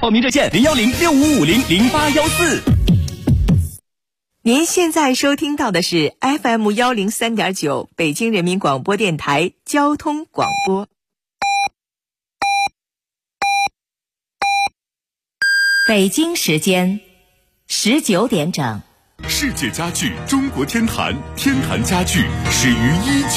报名热线01065500814。 您现在收听到的是 FM 103.9北京人民广播电台交通广播。北京时间19点整。 世界家具中国天坛，天坛家具始于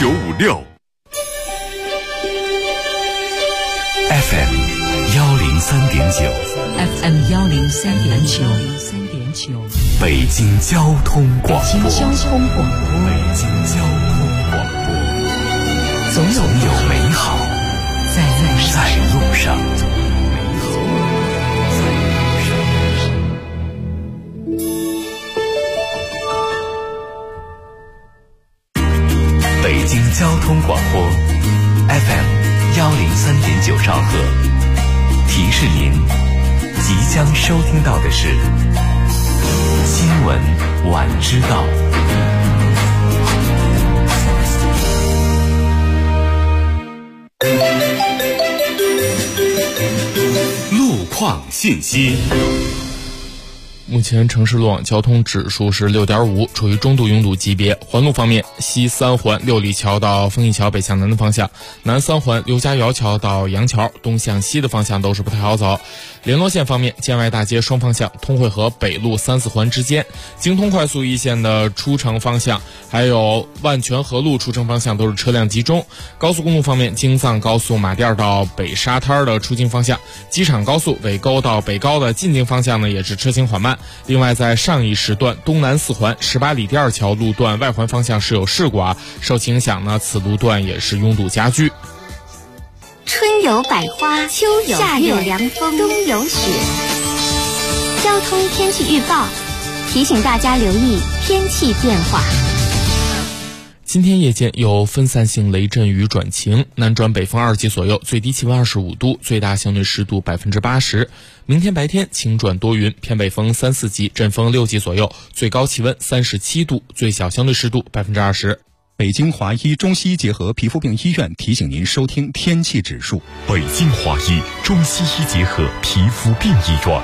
1956。FM 103.9 FM 103.9 北京交通广播。 北京交通广播。 总有美好在路上。北京交通广播 FM 103.9兆赫，提示您即将收听到的是新闻晚知道。路况信息。 目前城市路网交通指数是 6.5， 处于中度拥堵级别。环路方面，西三环六里桥到丰益桥北向南的方向，南三环刘家窑桥到杨桥东向西的方向都是不太好走。联络线方面，建外大街双方向通惠河北路3、4环之间，京通快速一线的出城方向，还有万泉河路出城方向都是车辆集中。高速公路方面，京藏高速马甸到北沙滩的出京方向，机场高速尾沟到北高的进京方向呢也是车行缓慢。另外，在上一时段东南4环18里第2桥路段外环方向是有事故受其影响呢，此路段也是拥堵加剧。 春有百花，秋有夏有凉风，冬有雪。交通天气预报提醒大家留意天气变化。 今天夜间有分散性雷阵雨转晴，南转北风2级左右，最低气温25度，最大相对湿度80%。明天白天晴转多云，偏北风3、4级，阵风6级左右，最高气温37度，最小相对湿度20%。 北京华医中西医结合皮肤病医院提醒您收听天气指数。 北京华医中西医结合皮肤病医院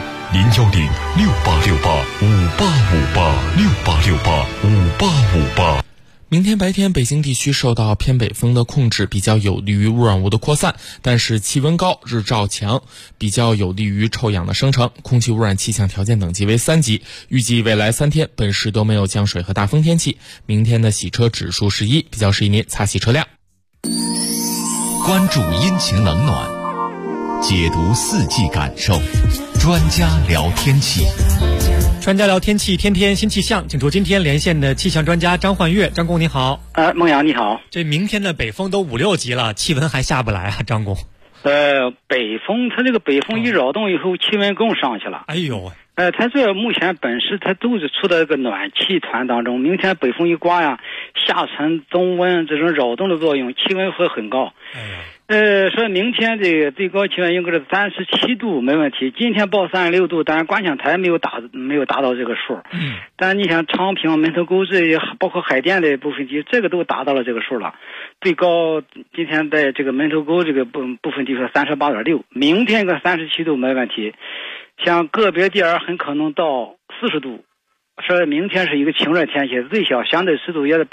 ，0106868585858 明天白天，北京地区受到偏北风的控制，比较有利于污染物的扩散，但是气温高，日照强，比较有利于臭氧的生成，空气污染气象条件等级为3级。预计未来3天本市都没有降水和大风天气。明天的洗车指数是1，比较适宜您擦洗车辆。 关注阴晴冷暖，解读4季感受，专家聊天气。 专家聊天气，天天新气象，请出今天连线的气象专家张焕岳。张工你好。 孟阳你好。 这明天的北风都5、6级了，气温还下不来啊，张工。 北风它这个北风一扰动以后，气温更上去了。 哎呦。 它这目前本市它都是处在这个暖气团当中，明天北风一刮呀，下沉增温这种扰动的作用，气温会很高。说明天这个最高气温应该是37度没问题，今天报36度，但是观象台没有达到这个数。但你像昌平、门头沟这些，包括海淀的部分地，这个都达到了这个数了。最高今天在这个门头沟这个部分地是38.6，明天个37度没问题。像个别地儿很可能到40度。说明天是一个晴热天气，最小相对湿度也是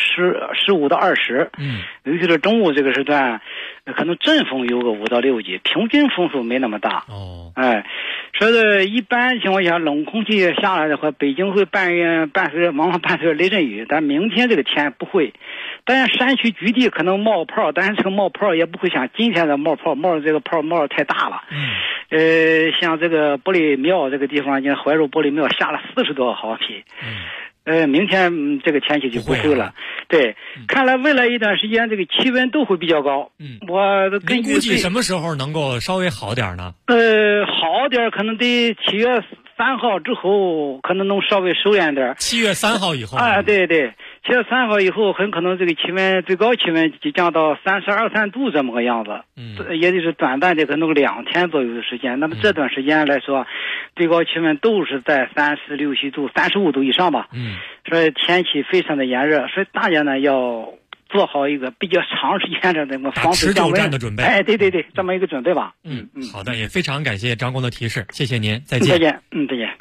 15%到20%。尤其是中午这个时段，可能阵风有个5到6级，平均风速没那么大。说的一般情况下，冷空气下来的话，北京会伴随雷阵雨，但明天这个天不会。但是山区局地可能冒泡，但是这个冒泡也不会像今天的冒泡，这个泡冒太大了。像这个玻璃庙这个地方，像怀柔玻璃庙下了40多毫米。明天这个天气就不会了。对，看来未来一段时间这个气温都会比较高。我根据估计什么时候能够稍微好点呢？ 好点可能得7月3号之后，可能能稍微收敛点。 7月3号以后对对，7月3号以后很可能这个最高气温就降到32、3度这么个样子。也就是短暂的可能2天左右的时间。那么这段时间来说，最高气温都是在36、7度、35度以上吧。所以天气非常的炎热，所以大家呢要做好一个比较长时间的那个防水降温的准备。 哎，对，这么一个准备吧。 好的，也非常感谢张工的提示，谢谢您，再见。 再见，再见。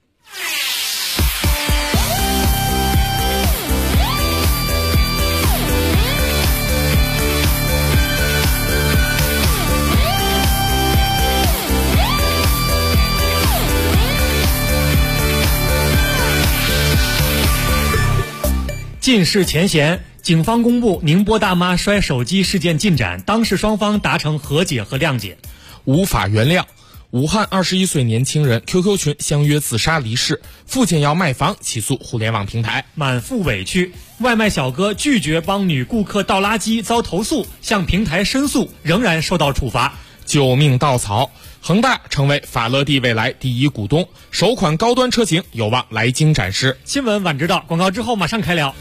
近视前嫌，警方公布宁波大妈摔手机事件进展，当事双方达成和解和谅解。 无法原谅，武汉21岁年轻人 QQ 群相约自杀离世，父亲要卖房起诉互联网平台。 满腹委屈，外卖小哥拒绝帮女顾客倒垃圾遭投诉，向平台申诉仍然受到处罚。 救命稻草，恒大成为法乐地未来第一股东，首款高端车型有望来京展示。 新闻晚知道，广告之后马上开聊。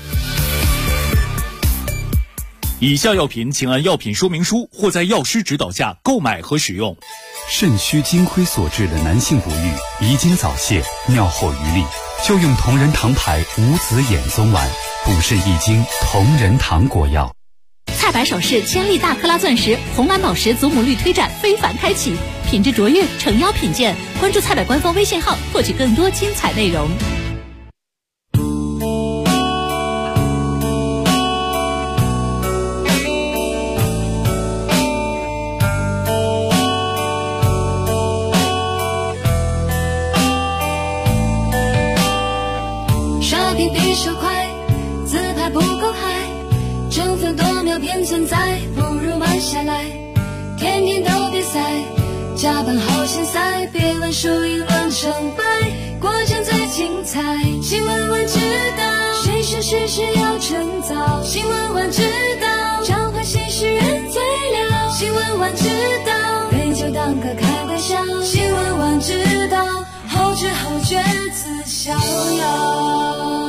以下药品请按药品说明书或在药师指导下购买和使用。 肾虚金亏所致的男性不育、遗精早泄、尿后余力，就用同仁堂牌无子衍宗丸，补肾益精，同仁堂果药。 菜百首饰千粒大克拉钻石红蓝宝石祖母绿推展非凡开启，品质卓越，诚邀品鉴。关注菜百官方微信号，获取更多精彩内容。 刷屏比手快，自拍不够嗨，争分夺秒偏存在，不如慢下来。天天都比赛，加班好现塞，别问输赢论成败，过程最精彩。新闻晚知道，谁是事实要趁早。新闻晚知道，召唤新诗人最了。新闻晚知道，对酒当歌开玩笑。新闻晚知道，后知后觉自逍遥。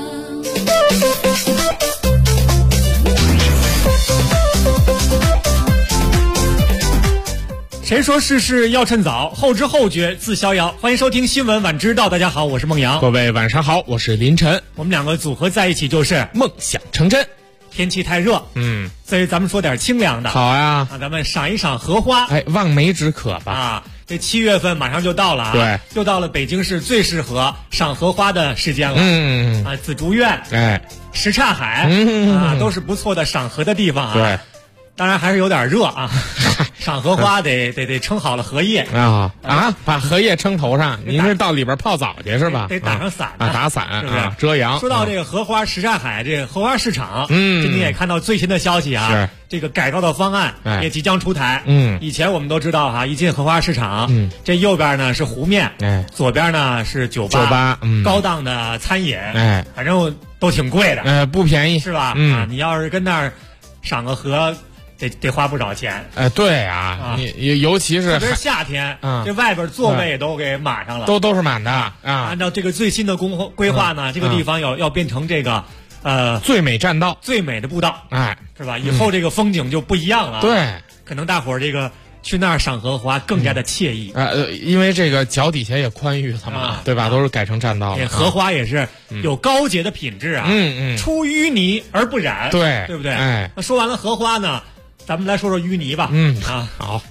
谁说事事要趁早，后知后觉自逍遥。欢迎收听新闻晚知道，大家好，我是孟阳。 各位晚上好，我是林晨。 我们两个组合在一起就是梦想成真。 天气太热，所以咱们说点清凉的。 好呀， 咱们赏一赏荷花。 哎，望梅止渴吧。 啊，这7月份马上就到了啊， 对， 又到了北京市最适合赏荷花的时间了。紫竹院，什刹海，都是不错的赏荷的地方啊。 对。 当然还是有点热啊，赏荷花得撑好了荷叶把荷叶撑头上。您是到里边泡澡去是吧？ 得打上伞打伞是不是遮阳。 说到这个荷花什刹海这个荷花市场，今天也看到最新的消息啊， 是这个改造的方案也即将出台。以前我们都知道哈，一进荷花市场，这右边呢是湖面，左边呢是酒吧，高档的餐饮，反正都挺贵的， 不便宜是吧？你要是跟那儿赏个荷。得花不少钱， 对啊，你尤其是特别是夏天，这外边座位也都给满上了， 都是满的啊。 按照这个最新的规划呢，这个地方要变成这个最美栈道， 最美的步道，是吧？以后这个风景就不一样了。 对， 可能大伙儿这个去那儿赏荷花更加的惬意因为这个脚底下也宽裕了嘛，对吧？都是改成栈道了。 荷花也是有高洁的品质啊，出淤泥而不染，对不对？那说完了荷花呢？咱们来说说淤泥吧。 好。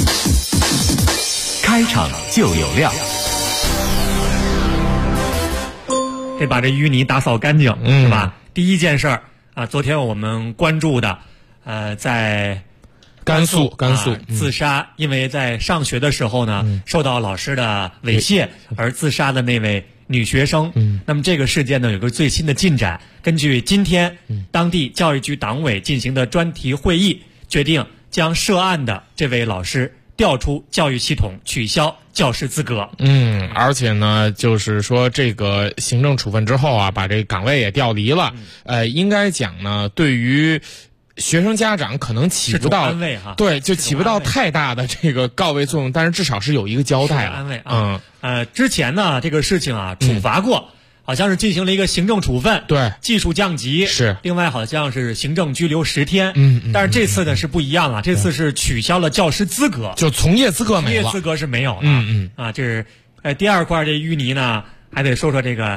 开场就有料， 得把这淤泥打扫干净，是吧？第一件事儿啊，昨天我们关注的，在甘肃自杀，因为在上学的时候呢，受到老师的猥亵而自杀的那位女学生。那么这个事件呢，有个最新的进展。根据今天当地教育局党委进行的专题会议，决定将涉案的这位老师调出教育系统，取消教师资格。 而且呢，就是说这个行政处分之后啊，把这个岗位也调离了。应该讲呢，对于学生家长可能起不到安慰哈， 对，就起不到太大的这个告慰作用，但是至少是有一个交代了， 安慰啊。之前呢，这个事情啊，处罚过。好像是进行了一个行政处分， 对， 技术降级是， 另外好像是行政拘留10天，但是这次呢是不一样了，这次是取消了教师资格， 就从业资格没了， 从业资格是没有了，这是第二块这淤泥呢，还得说说这个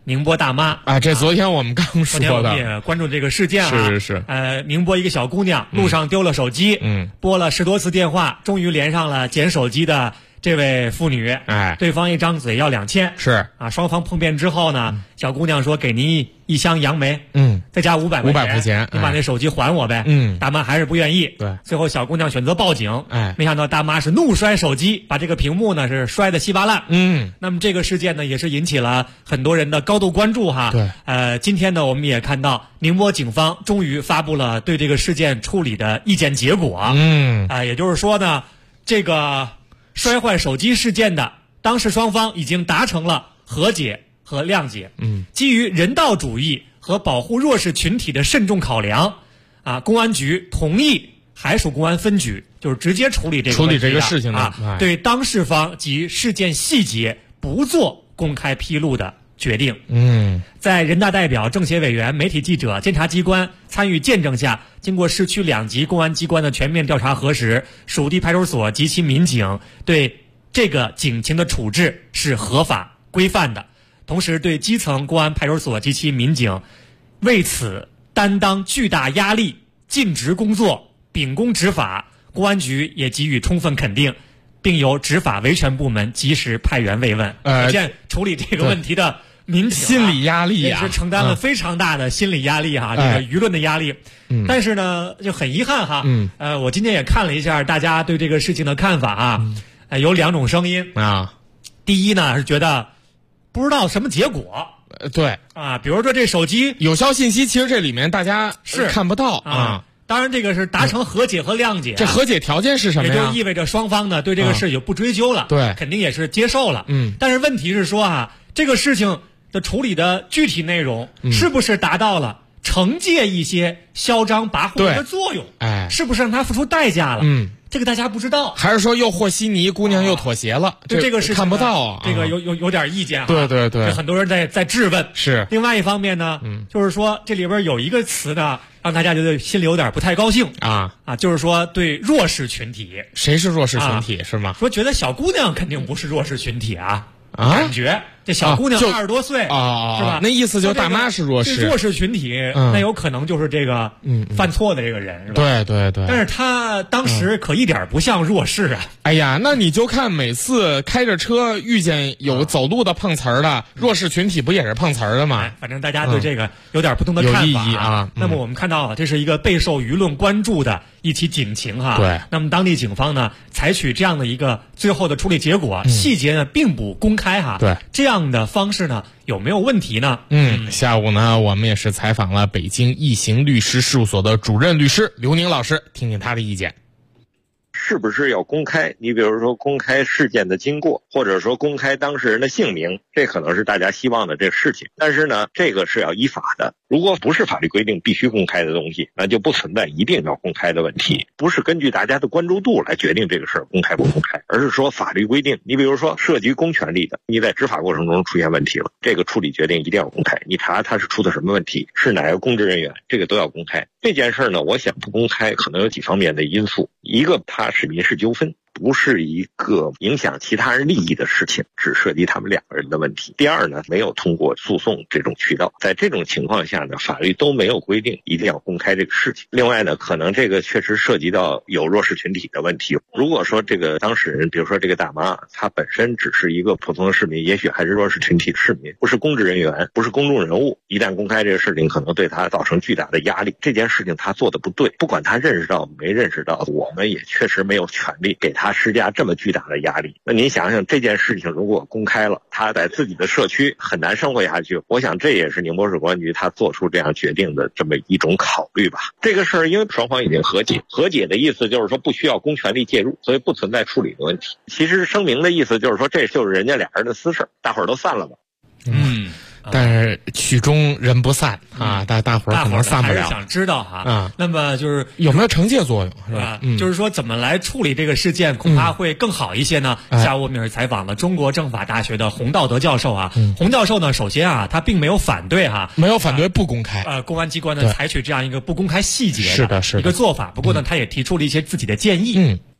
宁波大妈啊，这昨天我们刚说的。 昨天我们也关注这个事件啊。 是。 宁波一个小姑娘路上丢了手机，拨了10多次电话，终于连上了捡手机的这位妇女。对方一张嘴要2000。 是啊，双方碰面之后呢，小姑娘说给您一箱杨梅，再加500块钱，你把那手机还我呗。大妈还是不愿意。 对， 最后小姑娘选择报警。没想到大妈是怒摔手机，把这个屏幕呢是摔得稀巴烂。那么这个事件呢也是引起了很多人的高度关注哈。 对， 今天呢我们也看到宁波警方终于发布了对这个事件处理的意见结果。也就是说呢，这个摔坏手机事件的当事双方已经达成了和解和谅解。基于人道主义和保护弱势群体的慎重考量，公安局同意海曙公安分局就是直接处理这个事情的对当事方及事件细节不做公开披露的决定。在人大代表、政协委员、媒体记者、监察机关参与见证下，经过市区2级公安机关的全面调查核实，属地派出所及其民警对这个警情的处置是合法规范的。同时对基层公安派出所及其民警为此担当巨大压力、尽职工作、秉公执法，公安局也给予充分肯定，并由执法维权部门及时派员慰问。可见处理这个问题的民警心理压力也是承担了非常大的心理压力哈，这个舆论的压力。但是呢，就很遗憾哈。我今天也看了一下大家对这个事情的看法啊，有2种声音啊。 第一呢是觉得不知道什么结果。 对啊，比如说这手机有效信息，其实这里面大家是看不到啊。当然，这个是达成和解和谅解。 这和解条件是什么呀？ 也就意味着双方呢对这个事就不追究了， 对， 肯定也是接受了。但是问题是说这个事情的处理的具体内容是不是达到了惩戒一些嚣张跋扈的作用？是不是让他付出代价了？这个大家不知道。 还是说又和稀泥，姑娘又妥协了？ 这个事情看不到这个有点意见对， 很多人在质问。 是。 另外一方面呢，就是说这里边有一个词呢，让大家觉得心里有点不太高兴就是说对弱势群体。 谁是弱势群体是吗？ 说觉得小姑娘肯定不是弱势群体感觉这小姑娘20多岁是吧？ 那意思就大妈是弱势， 弱势群体，那有可能就是这个犯错的这个人是吧？ 对。 但是他当时可一点不像弱势啊！ 哎呀，那你就看每次开着车遇见有走路的碰瓷儿的弱势群体，不也是碰瓷儿的吗？ 反正大家对这个有点不同的看法。 有意义啊！ 那么我们看到这是一个备受舆论关注的一起警情对。 那么当地警方呢，采取这样的一个最后的处理结果，细节呢并不公开对。 这样的方式呢有没有问题呢？ 下午呢我们也是采访了北京易行律师事务所的主任律师刘宁老师，听听他的意见。 是不是要公开？你比如说公开事件的经过，或者说公开当事人的姓名，这可能是大家希望的这个事情。但是呢，这个是要依法的。如果不是法律规定必须公开的东西，那就不存在一定要公开的问题。不是根据大家的关注度来决定这个事儿公开不公开，而是说法律规定。你比如说涉及公权力的，你在执法过程中出现问题了，这个处理决定一定要公开。你查他是出的什么问题，是哪个公职人员，这个都要公开。这件事呢，我想不公开可能有几方面的因素。一个，它是民事纠纷，不是一个影响其他人利益的事情，只涉及他们2个人的问题。第二呢，没有通过诉讼这种渠道，在这种情况下呢，法律都没有规定一定要公开这个事情。另外呢，可能这个确实涉及到有弱势群体的问题。如果说这个当事人，比如说这个大妈，她本身只是一个普通的市民，也许还是弱势群体的市民，不是公职人员，不是公众人物，一旦公开这个事情，可能对她造成巨大的压力。这件事情她做的不对，不管她认识到没认识到，我们也确实没有权利给她施加这么巨大的压力。那您想想，这件事情如果公开了，他在自己的社区很难生活下去，我想这也是宁波市公安局他做出这样决定的这么一种考虑吧。这个事儿因为双方已经和解，和解的意思就是说不需要公权力介入，所以不存在处理的问题。其实声明的意思就是说这就是人家2人的私事，大伙儿都散了吧。 但是曲终人不散大伙儿可能散不了。 还是想知道那么就是有没有惩戒作用是吧？ 就是说怎么来处理这个事件恐怕会更好一些呢？下午我们也是采访了中国政法大学的洪道德教授洪教授呢，首先他并没有反对没有反对不公开公安机关呢采取这样一个不公开细节是的一个做法。不过呢，他也提出了一些自己的建议。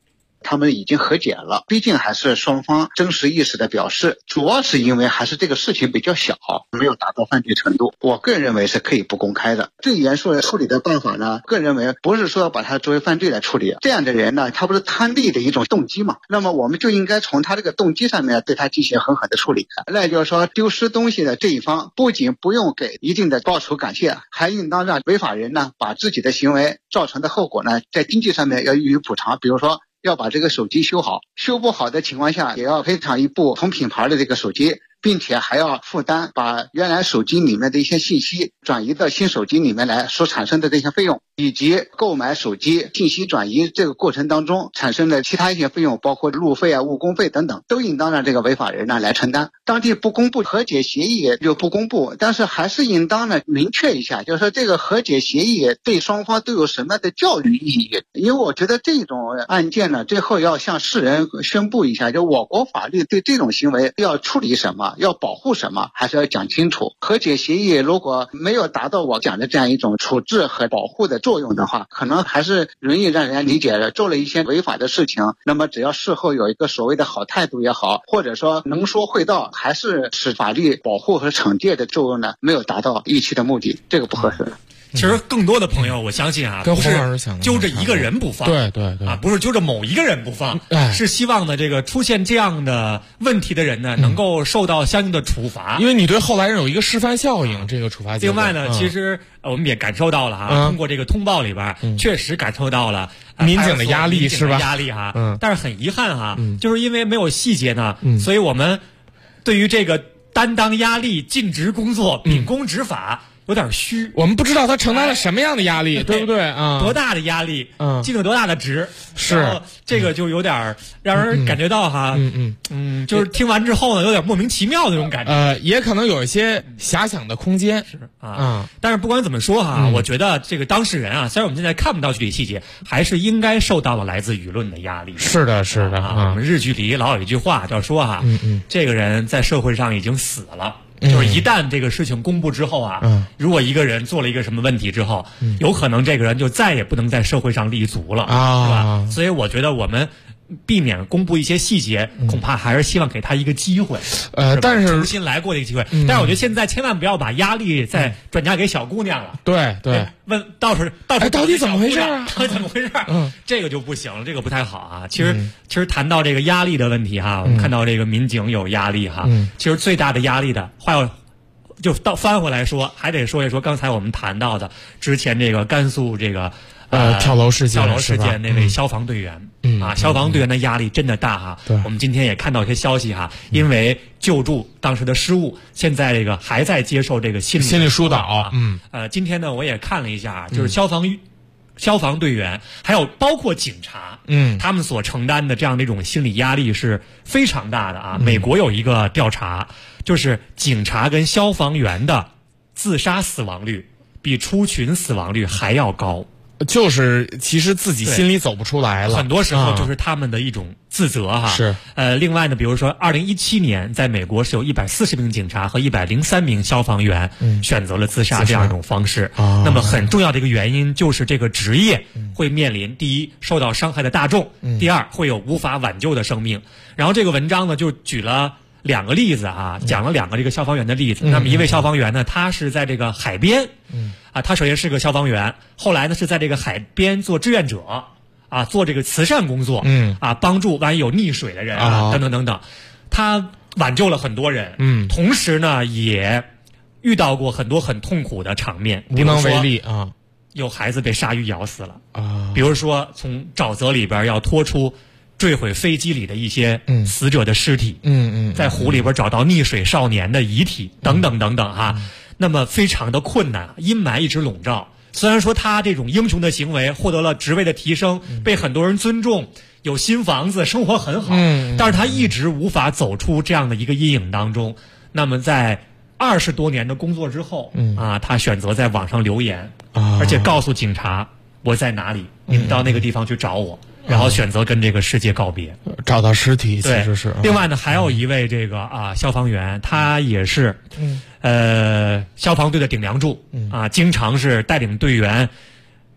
他们已经和解了，毕竟还是双方真实意识的表示，主要是因为还是这个事情比较小，没有达到犯罪程度。我个人认为是可以不公开的。最严肃的处理的办法呢，个人认为不是说要把他作为犯罪来处理，这样的人呢，他不是贪利的一种动机嘛，那么我们就应该从他这个动机上面对他进行狠狠的处理。那就是说，丢失东西的这一方不仅不用给一定的报酬感谢，还应当让违法人呢把自己的行为造成的后果呢，在经济上面要予以补偿。比如说要把这个手机修好，修不好的情况下也要赔偿一部同品牌的这个手机，并且还要负担把原来手机里面的一些信息转移到新手机里面来所产生的这些费用，以及购买手机信息转移这个过程当中产生的其他一些费用，包括路费啊、误工费等等，都应当让这个违法人呢来承担。当地不公布和解协议就不公布，但是还是应当呢明确一下，就是说这个和解协议对双方都有什么样的教育意义。因为我觉得这种案件呢，最后要向世人宣布一下，就我国法律对这种行为要处理什么，要保护什么，还是要讲清楚。和解协议如果没有达到我讲的这样一种处置和保护的作用的话，可能还是容易让人家理解了做了一些违法的事情，那么只要事后有一个所谓的好态度也好，或者说能说会道，还是使法律保护和惩戒的作用呢没有达到预期的目的，这个不合适。 其实更多的朋友，我相信啊，不是揪着一个人不放， 对对对， 啊，不是揪着某一个人不放，是希望呢，这个出现这样的问题的人呢，能够受到相应的处罚， 因为你对后来人有一个示范效应，这个处罚结果。 另外呢，其实我们也感受到了哈，通过这个通报里边，确实感受到了民警的压力，是吧？ 压力哈，但是很遗憾哈，就是因为没有细节呢，所以我们对于这个担当压力、尽职工作、秉公执法。有点虚， 我们不知道他承担了什么样的压力，对不对啊？ 多大的压力？尽了多大的职？ 是这个就有点让人感觉到哈，就是听完之后呢，有点莫名其妙的那种感觉。 也可能有一些遐想的空间。 是啊，但是不管怎么说哈，我觉得这个当事人啊，虽然我们现在看不到具体细节，还是应该受到了来自舆论的压力。 是的，是的啊。我们日剧里老有一句话叫说哈，这个人在社会上已经死了。就是一旦这个事情公布之后啊，如果一个人做了一个什么问题之后，有可能这个人就再也不能在社会上立足了，是吧？所以我觉得我们避免公布一些细节，恐怕还是希望给他一个机会， 但是重新来过的一个机会。但是我觉得现在千万不要把压力再转嫁给小姑娘了。 对对， 问到时到底怎么回事啊？ 怎么回事？这个就不行了，这个不太好啊。其实谈到这个压力的问题哈，我们看到这个民警有压力哈，其实最大的压力的话要。就翻回来说，还得说一说刚才我们谈到的之前这个甘肃这个跳楼事件那位消防队员，消防队员的压力真的大哈。我们今天也看到一些消息哈，因为救助当时的失误，现在这个还在接受这个心理疏导。 今天呢我也看了一下，就是消防队员还有包括警察，他们所承担的这样的一种心理压力是非常大的啊。美国有一个调查，就是警察跟消防员的自杀死亡率比出群死亡率还要高。 就是其实自己心里走不出来了， 很多时候就是他们的一种自责哈。 是另外呢，比如说2017年在美国是有140名警察和103名消防员选择了自杀这样一种方式。那么很重要的一个原因就是这个职业会面临第一受到伤害的大众，第二会有无法挽救的生命。然后这个文章呢就举了2个例子啊，讲了2个这个消防员的例子。那么一位消防员呢，他是在这个海边，他首先是个消防员，后来呢是在这个海边做志愿者，做这个慈善工作，帮助万一有溺水的人等等等等，他挽救了很多人，同时呢也遇到过很多很痛苦的场面， 无能为力啊， 有孩子被鲨鱼咬死了比如说从沼泽里边要拖出坠毁飞机里的一些死者的尸体，在湖里边找到溺水少年的遗体，等等等等哈。那么非常的困难，阴霾一直笼罩。虽然说他这种英雄的行为获得了职位的提升，被很多人尊重，有新房子，生活很好，但是他一直无法走出这样的一个阴影当中。那么在20多年的工作之后，他选择在网上留言，而且告诉警察我在哪里，你们到那个地方去找我。然后选择跟这个世界告别， 找到尸体其实是。 另外呢，还有一位这个消防员，他也是消防队的顶梁柱经常是带领队员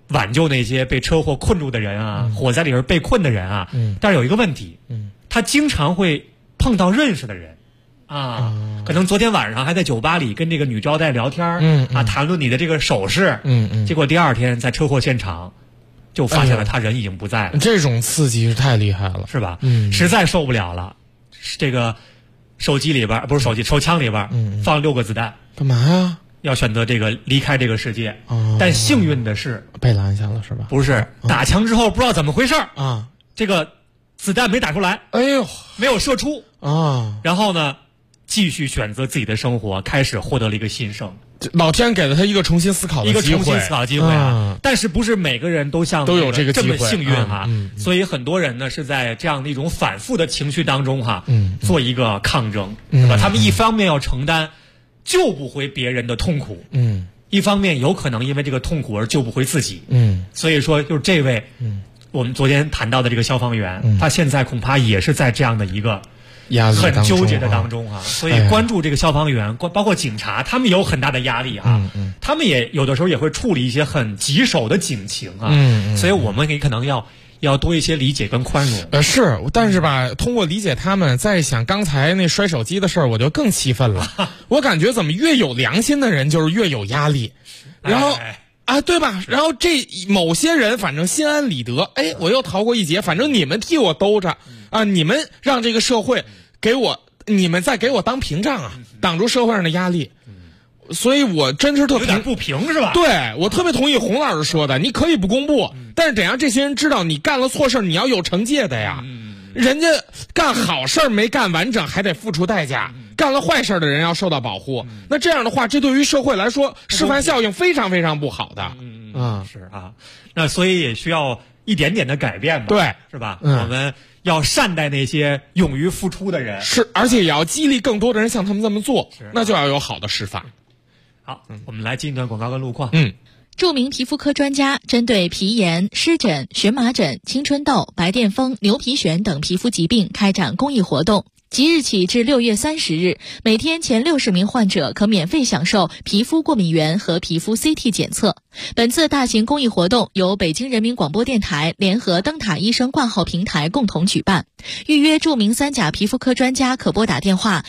挽救那些被车祸困住的人啊，火灾里边被困的人啊。但是有一个问题，他经常会碰到认识的人。可能昨天晚上还在酒吧里跟这个女招待聊天，谈论你的这个首饰，结果第二天在车祸现场就发现了他人已经不在了。 这种刺激是太厉害了， 是吧？实在受不了了，这个手机里边不是手机，手枪里边放6个子弹， 干嘛呀？ 要选择这个离开这个世界。但幸运的是被拦下了，是吧？ 不是，打枪之后不知道怎么回事啊，这个子弹没打出来， 哎呦， 没有射出啊， 然后呢？继续选择自己的生活，开始获得了一个新生。 老天给了他一个重新思考的机会， 但是不是每个人都像都有这个这么幸运哈？所以很多人呢是在这样的一种反复的情绪当中哈，做一个抗争，是吧？他们一方面要承担救不回别人的痛苦，一方面有可能因为这个痛苦而救不回自己，所以说就是这位，我们昨天谈到的这个消防员，他现在恐怕也是在这样的一个。很纠结的当中啊，所以关注这个消防员，包括警察，他们也有很大的压力啊。他们也有的时候也会处理一些很棘手的警情啊。所以我们也可能要多一些理解跟宽容。 是，但是吧，通过理解他们，再想刚才那摔手机的事儿，我就更气愤了。我感觉怎么越有良心的人就是越有压力，然后。对吧？然后这某些人反正心安理得，我又逃过一劫，反正你们替我兜着啊，你们让这个社会你们再给我当屏障啊，挡住社会上的压力。所以我真是有点不平是吧？ 对，我特别同意洪老师说的，你可以不公布，但是得让这些人知道你干了错事，你要有惩戒的呀。人家干好事没干完整，还得付出代价。干了坏事的人要受到保护，那这样的话，这对于社会来说示范效应非常非常不好的。 是啊，那所以也需要一点点的改变吧， 对， 是吧？我们要善待那些勇于付出的人， 是，而且也要激励更多的人像他们这么做，那就要有好的示范。 好，我们来进一段广告跟路况。 著名皮肤科专家针对皮炎、湿疹、荨麻疹、青春痘、白癜风、牛皮癣等皮肤疾病开展公益活动。即日起至6月30日，每天前60名患者可免费享受皮肤过敏原和皮肤 CT 检测。本次大型公益活动由北京人民广播电台联合灯塔医生挂号平台共同举办。预约著名3甲皮肤科专家可拨打电话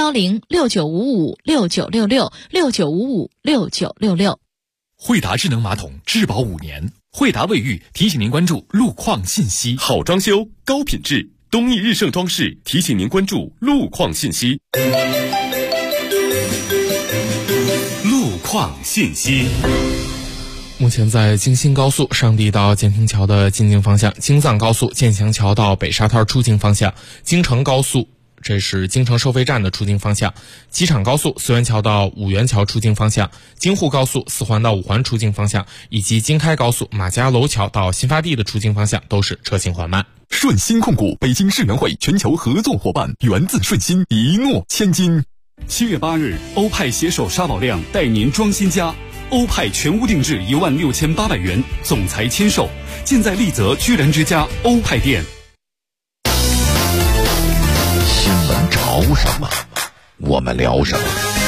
010-6955-6966，6955-6966。 惠达智能马桶质保5年，惠达卫浴提醒您关注路况信息。 好装修，高品质。东义日盛装饰提醒您关注路况信息。 路况信息。 目前在京新高速上地到建平桥的进京方向，京藏高速建祥桥到北沙滩出京方向，京承高速这是京承收费站的出京方向，机场高速绥源桥到五原桥出京方向，京沪高速4环到5环出京方向，以及京开高速马家楼桥到新发地的出京方向都是车行缓慢。 顺鑫控股北京世园会全球合作伙伴，源自顺鑫，一诺千金。 7月8日，欧派携手沙宝亮带您装新家，欧派全屋定制16800元，总裁签售，尽在丽泽居然之家欧派店。 新闻潮什么，我们聊什么。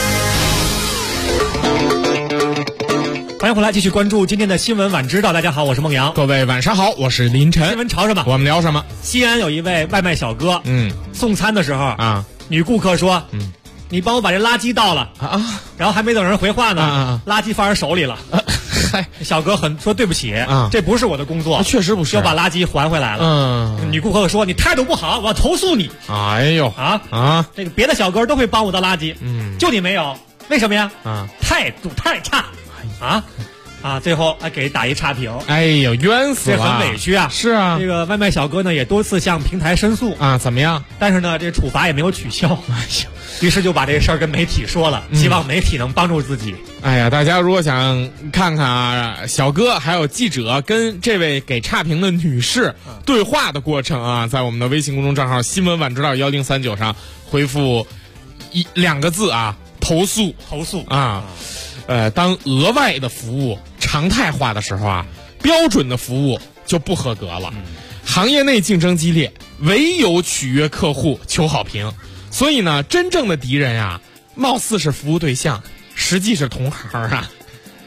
欢迎回来，继续关注今天的新闻晚知道。大家好，我是孟阳。 各位晚上好，我是林晨。 新闻潮什么， 我们聊什么？ 西安有一位外卖小哥，送餐的时候啊，女顾客说，你帮我把这垃圾倒了啊，然后还没等人回话呢，垃圾放人手里了。小哥说对不起，这不是我的工作， 确实不是， 要把垃圾还回来了。女顾客说你态度不好，我要投诉你。 哎呦这个别的小哥都会帮我倒垃圾，就你没有，为什么呀？态度太差最后还给打一差评。 哎呦，冤死了， 这很委屈啊。 是啊， 这个外卖小哥呢也多次向平台申诉啊，怎么样？ 但是呢，这处罚也没有取消。于是就把这事儿跟媒体说了，希望媒体能帮助自己。 哎呀，大家如果想看看小哥还有记者跟这位给差评的女士对话的过程啊，在我们的微信公众账号新闻晚知道1039上回复2个字啊，投诉啊。当额外的服务常态化的时候啊，标准的服务就不合格了。行业内竞争激烈，唯有取悦客户求好评。所以呢，真正的敌人啊，貌似是服务对象，实际是同行啊。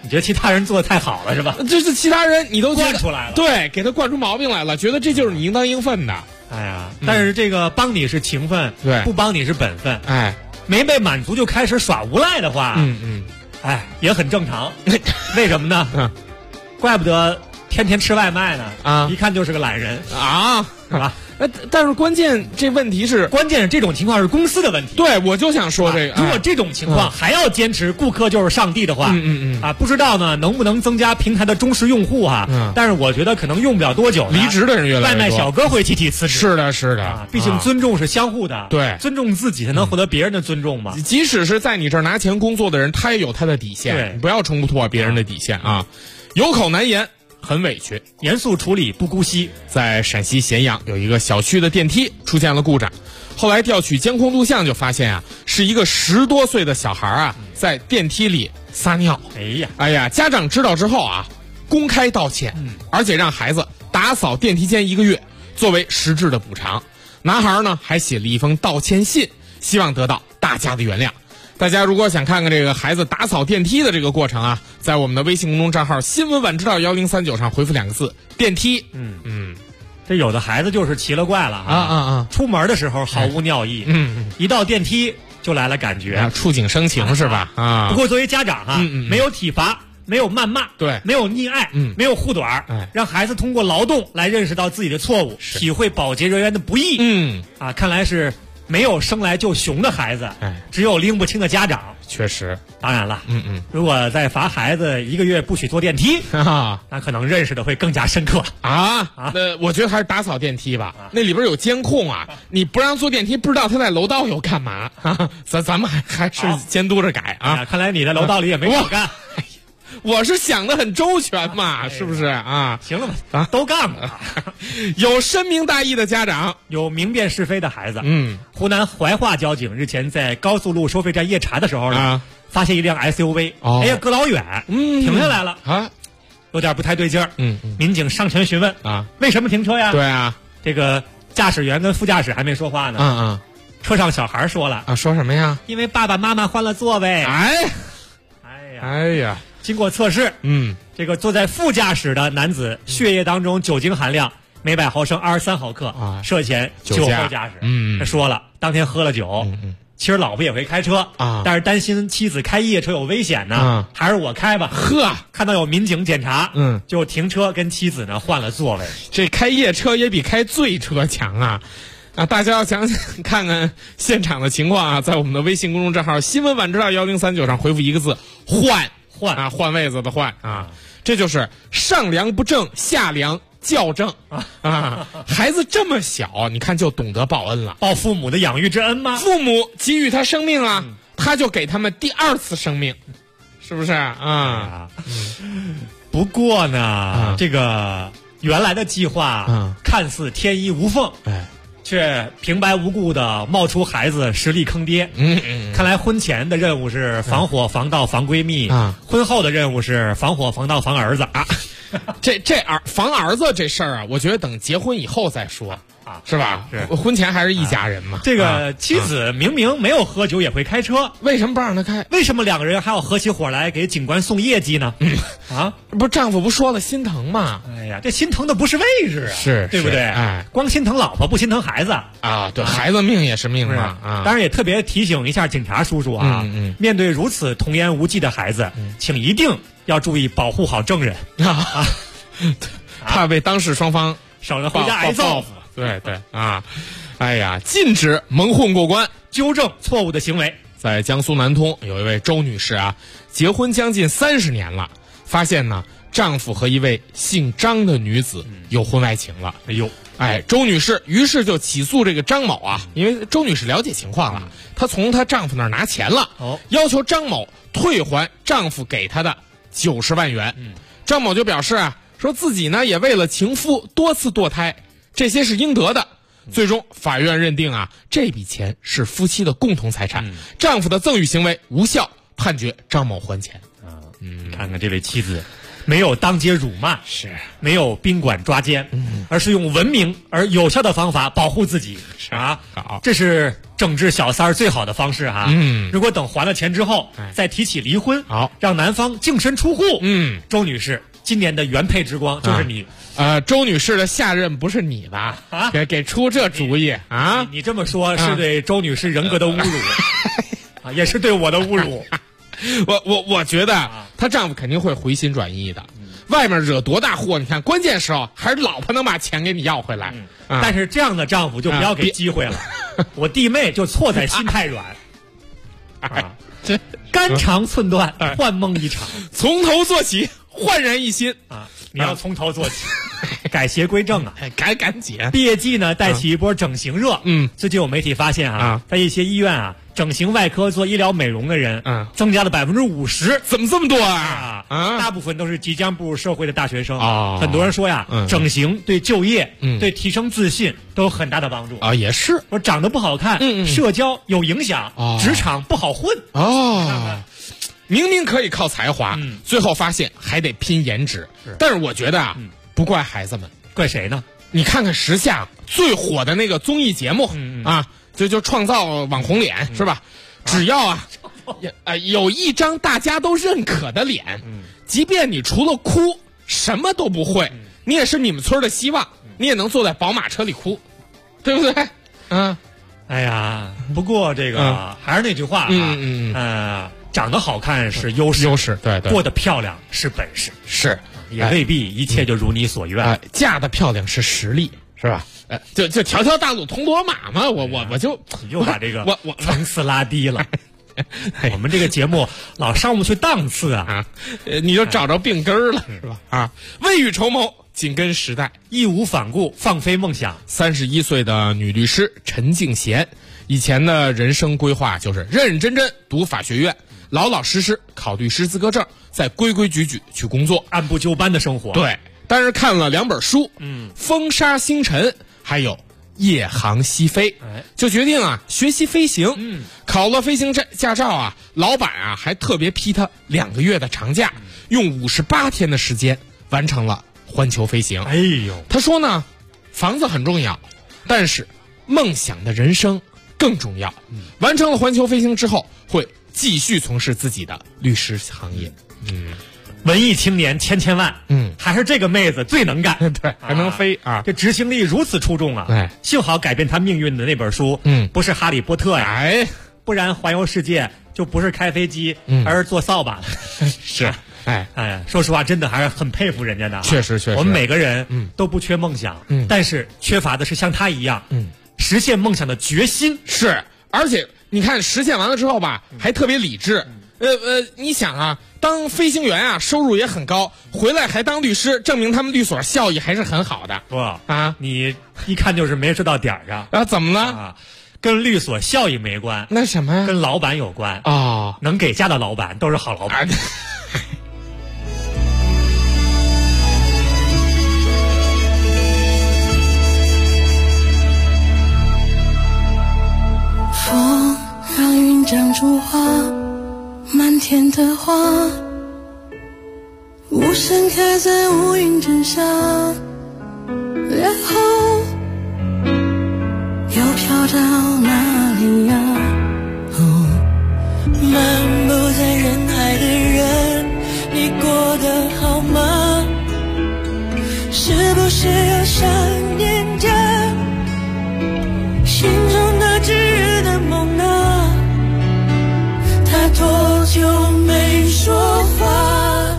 你觉得其他人做的太好了是吧？ 这是其他人你都惯出来了， 对，给他惯出毛病来了，觉得这就是你应当应分的。 哎呀，但是这个帮你是情分， 对， 不帮你是本分。 哎， 没被满足就开始耍无赖的话，哎，也很正常。为什么呢？怪不得天天吃外卖呢啊！一看就是个懒人啊， 是吧？ 但是关键这种情况是公司的问题。 对，我就想说这个， 如果这种情况还要坚持顾客就是上帝的话，不知道呢能不能增加平台的忠实用户啊？但是我觉得可能用不了多久， 离职的人越来越多， 外卖小哥会集体辞职。 是的，是的， 毕竟尊重是相互的， 对， 尊重自己才能获得别人的尊重嘛。 即使是在你这儿拿钱工作的人，他也有他的底线， 对， 不要冲突别人的底线啊！有口难言。很委屈， 严肃处理不姑息。 在陕西咸阳有一个小区的电梯出现了故障，后来调取监控录像就发现啊，是一个10多岁的小孩啊在电梯里撒尿。哎呀，家长知道之后啊，公开道歉，而且让孩子打扫电梯间1个月，作为实质的补偿。男孩呢还写了一封道歉信，希望得到大家的原谅。大家如果想看看这个孩子打扫电梯的这个过程啊，在我们的微信公众账号新闻晚知道1039上回复2个字电梯。 这有的孩子就是奇了怪了啊，出门的时候毫无尿意，一到电梯就来了感觉， 触景生情是吧？啊， 不过作为家长啊，没有体罚，没有谩骂， 对， 没有溺爱，没有护短，让孩子通过劳动来认识到自己的错误，体会保洁人员的不易。看来是没有生来就熊的孩子，只有拎不清的家长。 确实， 当然了，如果再罚孩子1个月不许坐电梯，那可能认识的会更加深刻啊。我觉得还是打扫电梯吧，那里边有监控啊，你不让坐电梯，不知道他在楼道有干嘛。咱们还是监督着改啊。 看来你在楼道里也没少干。 我是想得很周全嘛，是不是啊？ 行了吧，都干了。 有深明大义的家长， 有明辨是非的孩子。湖南怀化交警日前在高速路收费站夜查的时候呢，发现一辆 SUV，哎呀，隔老远，停下来了啊，有点不太对劲儿。民警上前询问啊，为什么停车呀？ 对啊， 这个驾驶员跟副驾驶还没说话呢。车上小孩说了啊，说什么呀？ 因为爸爸妈妈换了座位。 哎呀。 经过测试，这个坐在副驾驶的男子血液当中酒精含量每100毫升23毫克，涉嫌酒后驾驶。他说了，当天喝了酒，其实老婆也会开车但是担心妻子开夜车有危险呢，还是我开吧。看到有民警检查，就停车跟妻子呢换了座位。 这开夜车也比开醉车强啊！大家要想看看现场的情况啊，在我们的微信公众账号新闻晚知道1039上回复1个字换位子的换啊，这就是上梁不正下梁校正啊！孩子这么小，你看就懂得报恩了， 报父母的养育之恩吗？ 父母给予他生命了，他就给他们第2次生命，是不是啊？ 不过呢，这个原来的计划看似天衣无缝，却平白无故的冒出孩子实力坑爹。看来婚前的任务是防火防盗防闺蜜，婚后的任务是防火防盗防儿子啊。 防儿子这事儿啊，我觉得等结婚以后再说啊，是吧？婚前还是一家人嘛。 这个妻子明明没有喝酒也会开车， 为什么不让他开？ 为什么2个人还要合起伙来给警官送业绩呢？ 不是丈夫不说了心疼吗？ 哎呀，这心疼的不是位置啊， 是对不对？光心疼老婆不心疼孩子啊？对，孩子命也是命嘛啊！ 当然也特别提醒一下警察叔叔啊，面对如此童言无忌的孩子，请一定要注意保护好证人啊， 怕被当事双方省得回家挨揍。 对啊，哎呀，禁止蒙混过关， 纠正错误的行为。 在江苏南通有一位周女士啊，结婚将近30年了，发现呢丈夫和一位姓张的女子有婚外情了。周女士于是就起诉这个张某啊，因为周女士了解情况了，她从她丈夫那儿拿钱了，要求张某退还丈夫给她的90万元。张某就表示啊，说自己呢也为了情夫多次堕胎，这些是应得的。最终法院认定啊，这笔钱是夫妻的共同财产，丈夫的赠与行为无效，判决张某还钱。 看看这位妻子没有当街辱骂， 是没有宾馆抓奸，而是用文明而有效的方法保护自己， 好， 这是整治小三儿最好的方式哈。如果等还了钱之后再提起离婚， 好， 让男方净身出户，周女士今年的原配之光就是你。 周女士的下任不是你吧？给出这主意啊？ 你这么说，是对周女士人格的侮辱，也是对我的侮辱。 我觉得她丈夫肯定会回心转意的。外面惹多大祸，你看关键时候还是老婆能把钱给你要回来。 但是这样的丈夫就不要给机会了。我弟妹就错在心太软。肝肠寸断，幻梦一场， 从头做起，焕然一新啊！你要从头做起，改邪归正啊！ 赶紧！ 毕业季呢，带起一波整形热。最近有媒体发现在一些医院整形外科做医疗美容的人，增加了50%。 怎么这么多啊？ 大部分都是即将步入社会的大学生。很多人说整形对就业、对提升自信都有很大的帮助啊。也是， 我长得不好看，社交有影响，职场不好混。 明明可以靠才华，最后发现还得拼颜值。但是我觉得不怪孩子们， 怪谁呢？ 你看看时下最火的那个综艺节目就创造网红脸，是吧？只要有一张大家都认可的脸，即便你除了哭什么都不会，你也是你们村的希望，你也能坐在宝马车里哭，对不对？ 哎呀，不过这个还是那句话长得好看是优势， 对， 过得漂亮是本事， 是也未必一切就如你所愿。 嫁得漂亮是实力，是吧？就条条大路通罗马嘛，我就又把这个层次拉低了。我们这个节目老上不去档次你就找着病根儿了，是吧？未雨绸缪，紧跟时代， 义无反顾，放飞梦想。 31岁的女律师陈静娴，以前的人生规划就是认认真真读法学院，老老实实考律师资格证，再规规矩矩去工作， 按部就班的生活。 对，但是看了2本书，风沙星辰还有夜航西飞，就决定学习飞行。考了飞行驾照老板还特别批他2个月的长假，用58天的时间完成了环球飞行。 哎呦， 他说呢，房子很重要，但是梦想的人生更重要。完成了环球飞行之后，会继续从事自己的律师行业。 文艺青年千万，还是这个妹子最能干， 对，还能飞这执行力如此出众幸好改变她命运的那本书，不是哈利波特呀，不然环游世界就不是开飞机，而是坐扫把了。 是， 说实话，真的还是很佩服人家的。 确实， 我们每个人都不缺梦想，但是缺乏的是像他一样，实现梦想的决心。 是，而且你看实现完了之后吧，还特别理智。你想当飞行员收入也很高，回来还当律师，证明他们律所效益还是很好的。 你一看就是没说到点儿上。 怎么了？ 跟律所效益没关， 那什么呀？ 跟老板有关能给价的老板都是好老板。 风让云长出花，满天的花，无声开在乌云之下，然后又飘到哪里呀？漫步在人海的人，你过得好吗？是不是又想念着心中的炙热的梦啊？他多久没说话？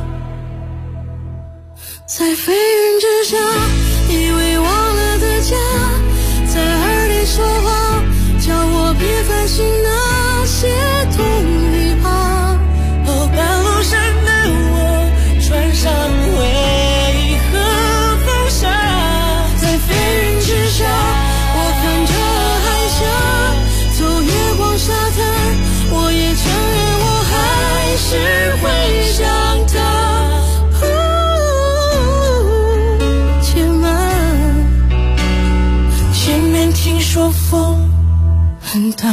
在飞云之下，以为忘了的家，在耳里说话，叫我别烦心那些痛与怕。半路上的我穿上为何放下？在飞云之下，我看着海峡，走月光沙滩，我也承认我还是会想他。且慢，前面听说风很大。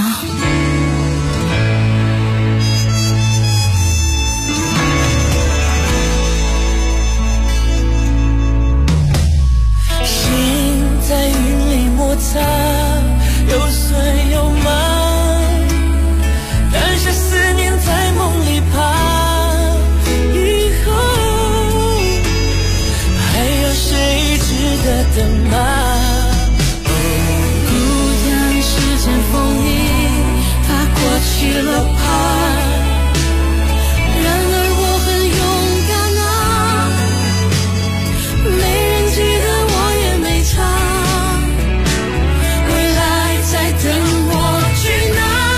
起了牌。然而我很勇敢啊，没人记得我也没差，未来在等我去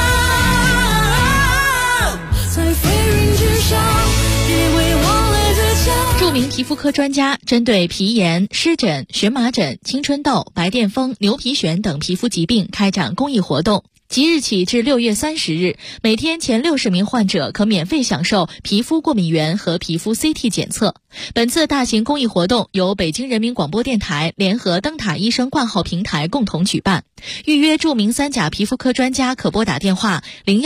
拿，在飞云之上别为忘了的家。 著名皮肤科专家针对皮炎、湿疹、荨麻疹、青春痘、白癜风、牛皮癣等皮肤疾病开展公益活动。即日起至6月30日，每天前60名患者可免费享受皮肤过敏原和皮肤 CT 检测。本次大型公益活动由北京人民广播电台联合灯塔医生挂号平台共同举办。预约著名3甲皮肤科专家可拨打电话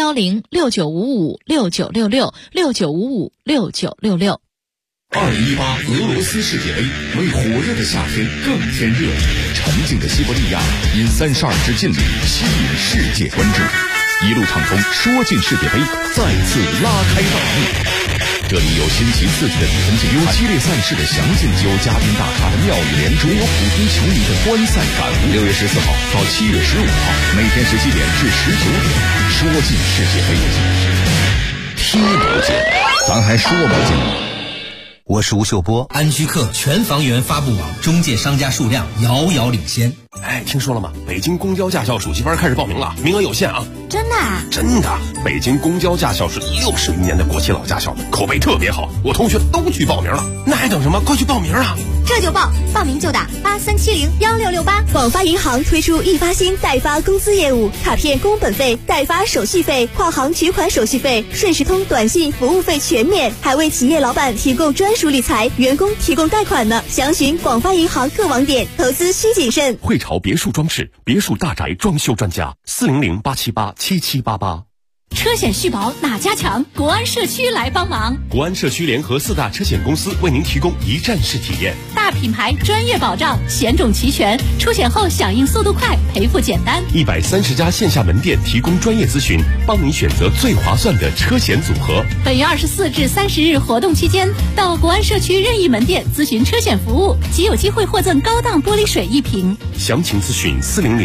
010-6955-6966 2018俄罗斯世界杯为火热的夏天更添热，沉静的西伯利亚因32支劲旅吸引世界关注，一路畅通说进世界杯再次拉开大幕。这里有新奇刺激的比分竞有激烈赛事的详尽，有嘉宾大咖的妙语连珠，有普通球迷的观赛感悟。6月14号到7月15号，每天17点至19点，说进世界杯， 踢不进，咱还说不进。 我是吴秀波，安居客全房源发布网中介商家数量遥遥领先。 哎，听说了吗？北京公交驾校暑期班开始报名了，名额有限啊！ 真的啊？ 真的，北京公交驾校是60余年的国企老驾校，口碑特别好，我同学都去报名了。那还等什么？快去报名啊！ 这就报，报名就打83701668。 广发银行推出易发新代发工资业务，卡片工本费、代发手续费、跨行取款手续费、顺时通短信服务费全免，还为企业老板提供专属理财，员工提供贷款呢。详询广发银行各网点，投资需谨慎。 汇潮别墅装饰，别墅大宅装修专家，400-878-7788。 车险续保哪家强？国安社区来帮忙。 国安社区联合4大车险公司为您提供一站式体验， 大品牌专业保障，险种齐全，出险后响应速度快，赔付简单。 130家线下门店提供专业咨询，帮你选择最划算的车险组合。 本月24至30日活动期间，到国安社区任意门店咨询车险服务，即有机会获赠高档玻璃水1瓶。 详情咨询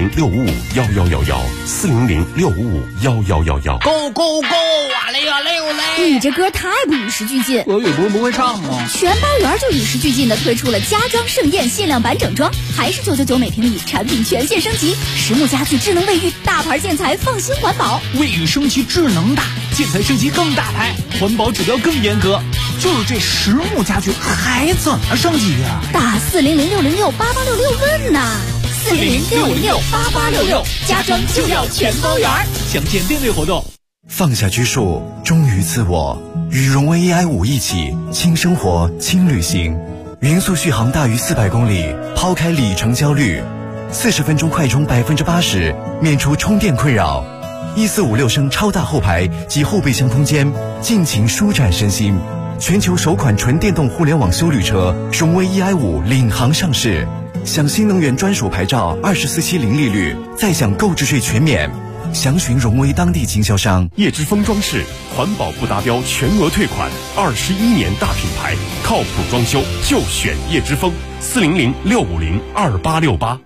400-655-1111，400-655-1111。 Go 啊嘞呀嘞哟嘞！ 你这歌太不与时俱进。 俄语不会唱吗？ 全包圆就与时俱进的推出了家装盛宴限量版整装，还是999每平米，产品全线升级，实木家具、智能卫浴，大牌建材，放心环保。 卫浴升级智能大，建材升级更大牌，环保指标更严格。就是这实木家具还怎么升级呀？ 打400-606-8866问呐，400-606-8866，家装就要全包圆。 详见店内活动。 放下拘束，忠于自我，与荣威 AI5一起轻生活、轻旅行，匀速续航大于400公里，抛开里程焦虑，40分钟快充80%，免除充电困扰。1456升超大后排及后备箱空间，尽情舒展身心。全球首款纯电动互联网休旅车荣威 EI5领航上市，享新能源专属牌照，24期零利率，再享购置税全免。详询荣威当地经销商。 叶之峰装饰，环保不达标全额退款，21年大品牌，靠谱装修就选叶之峰，400-650-2868。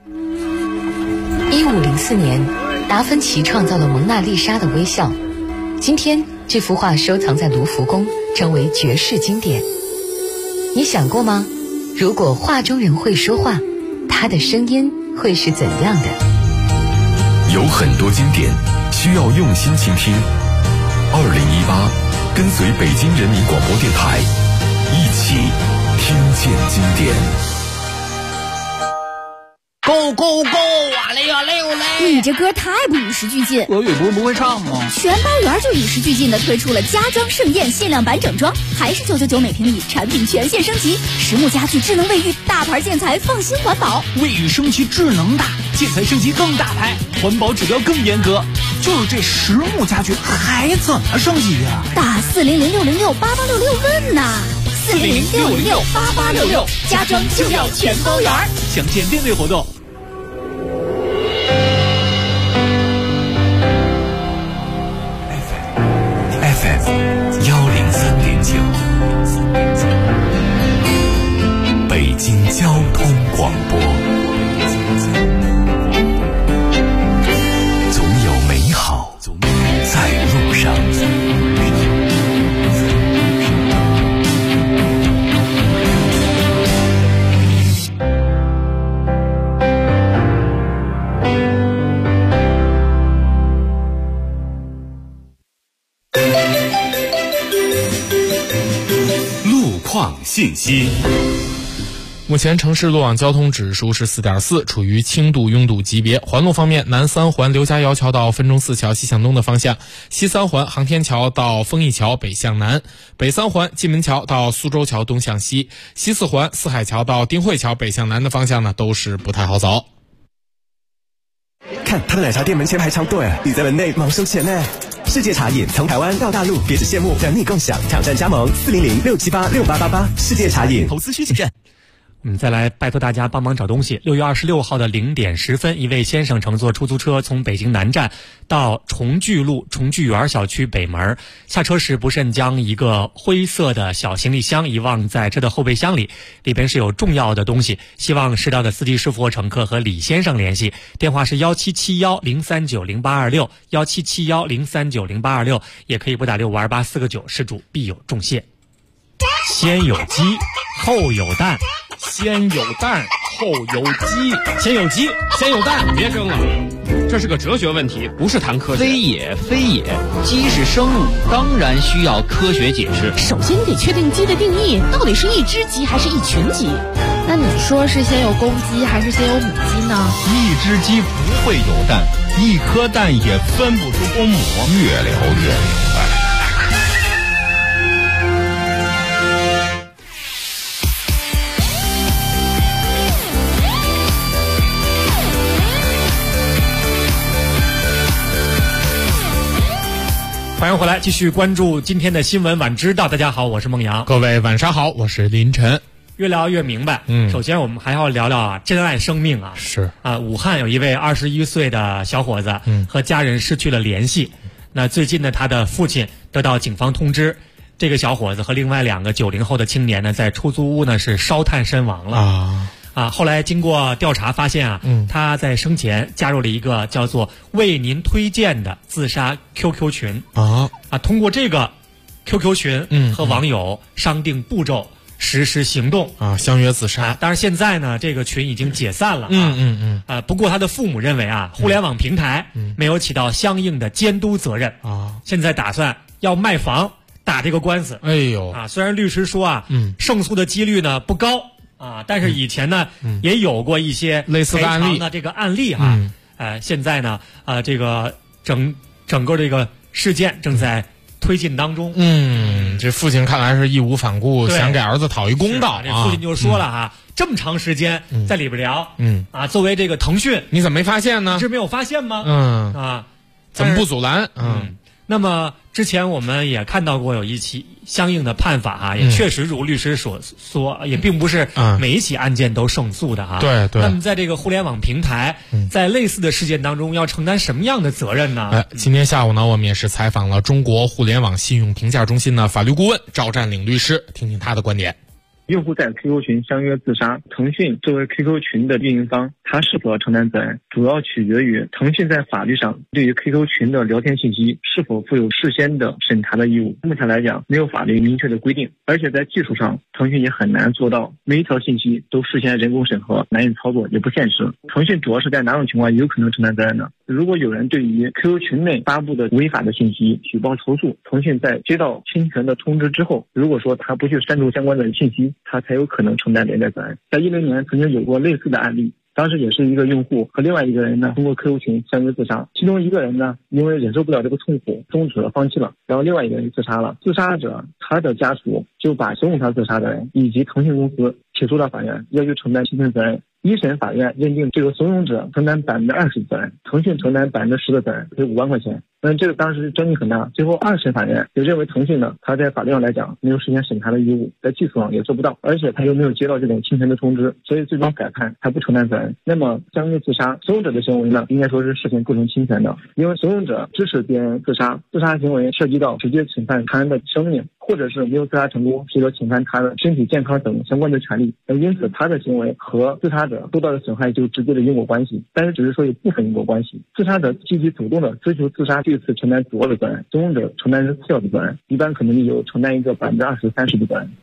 1504年，达芬奇创造了蒙娜丽莎的微笑。今天，这幅画收藏在卢浮宫，成为绝世经典。你想过吗？如果画中人会说话，他的声音会是怎样的？ 有很多经典需要用心倾听。2018，跟随北京人民广播电台，一起听见经典。 Go 啊嘞呀嘞哟嘞！ 你这歌太不与时俱进。 俄语不会唱吗？ 全包圆就与时俱进的推出了家装盛宴限量版整装，还是999每平米，产品全线升级，实木家具、智能卫浴，大牌建材，放心环保。 卫浴升级智能大，建材升级更大牌，环保指标更严格。就是这实木家具还怎么升级呀？ 打400-606-8866问呐，400-656-8866，家装就要全包圆。 详见店内活动。 FM 103.9，北京交通广播。总有美好在路上。 创信息。 目前城市路网交通指数是 4.4， 处于轻度拥堵级别。环路方面，南三环刘家窑桥到分钟寺桥西向东的方向，西三环航天桥到丰益桥北向南，北三环蓟门桥到苏州桥东向西，西四环四海桥到丁汇桥北向南的方向呢，都是不太好走。 看他的奶茶店门前排长队，你在门内忙收钱呢。世界茶饮从台湾到大陆，别只羡慕，等你共享，挑战加盟400-678-6888。世界茶饮，投资需谨慎。 我们再来拜托大家帮忙找东西。6月26号的0点10分，一位先生乘坐出租车从北京南站到重聚路重聚园小区北门，下车时不慎将一个灰色的小行李箱遗忘在车的后备箱里，里边是有重要的东西，希望适当的司机师傅或乘客和李先生联系，电话是1771-039-0826 1771-039-0826，也可以拨打6528-4个9，失主必有重谢。先有鸡后有蛋， 先有蛋后有鸡， 先有鸡先有蛋， 别争了，这是个哲学问题，不是谈科学。 非也，鸡是生物，当然需要科学解释。 首先你得确定鸡的定义，到底是一只鸡还是一群鸡？ 那你说是先有公鸡还是先有母鸡呢？ 一只鸡不会有蛋，一颗蛋也分不出公母。 越聊越明白。 欢迎回来，继续关注今天的新闻晚知道。大家好，我是孟阳。 各位晚上好，我是林晨。 越聊越明白。首先我们还要聊聊珍爱生命啊。 是啊，武汉有一位21岁的小伙子，和家人失去了联系。那最近呢，他的父亲得到警方通知，这个小伙子和另外2个90后的青年呢，在出租屋呢是烧炭身亡了。后来经过调查发现啊，他在生前加入了一个叫做“为您推荐”的自杀 QQ 群通过这个 QQ 群和网友商定步骤，实施行动相约自杀。 当然现在呢，这个群已经解散了不过他的父母认为互联网平台没有起到相应的监督责任现在打算要卖房打这个官司。 哎呦虽然律师说胜诉的几率呢不高但是以前呢也有过一些类似的案例的这个案例现在呢这个整个这个事件正在推进当中。 这父亲看来是义无反顾，想给儿子讨一公道。 这父亲就说了这么长时间在里边聊作为这个腾讯， 你怎么没发现呢？ 一直没有发现吗？ 怎么不阻拦？ 那么之前我们也看到过有一起相应的判法也确实如律师所说，也并不是每一起案件都胜诉的对。 那么在这个互联网平台，在类似的事件当中要承担什么样的责任呢？ 今天下午呢，我们也是采访了中国互联网信用评价中心的法律顾问赵占领律师，听听他的观点。 用户在 QQ 群相约自杀，腾讯作为 QQ 群的运营方，它是否要承担责任，主要取决于腾讯在法律上对于 QQ 群的聊天信息是否负有事先的审查的义务。目前来讲，没有法律明确的规定，而且在技术上，腾讯也很难做到每一条信息都事先人工审核，难以操作，也不现实。腾讯主要是在哪种情况有可能承担责任呢？如果有人对于 QQ 群内发布的违法的信息举报投诉，腾讯在接到侵权的通知之后，如果说他不去删除相关的信息，他才有可能承担连带责任。在2010年曾经有过类似的案例，当时也是一个用户和另外一个人呢通过 QQ 群相约自杀，其中一个人呢因为忍受不了这个痛苦终止了放弃了，然后另外一个人自杀了。自杀者他的家属就把怂恿他自杀的人以及腾讯公司起诉到法院，要求承担侵权责任。一审法院认定这个怂恿者承担20%的责任，腾讯承担10%的责任，赔5万块钱。这个当时争议很大，最后二审法院就认为腾讯呢，他在法律上来讲没有事先审查的义务，在技术上也做不到，而且他又没有接到这种侵权的通知，所以最终改判他不承担责任。那么相约自杀，怂恿者的行为呢，应该说是事先构成侵权的，因为怂恿者支持别人自杀，自杀行为涉及到直接侵犯他人的生命，或者是没有自杀成功，使得侵犯他的身体健康等相关的权利。因此他的行为和自杀者受到的损害就直接的因果关系，但是只是说有部分因果关系。自杀者积极主动的追求自杀，这次承担主要的责任，怂恿者承担是次要的责任，一般可能有承担一个20%、30%的责任。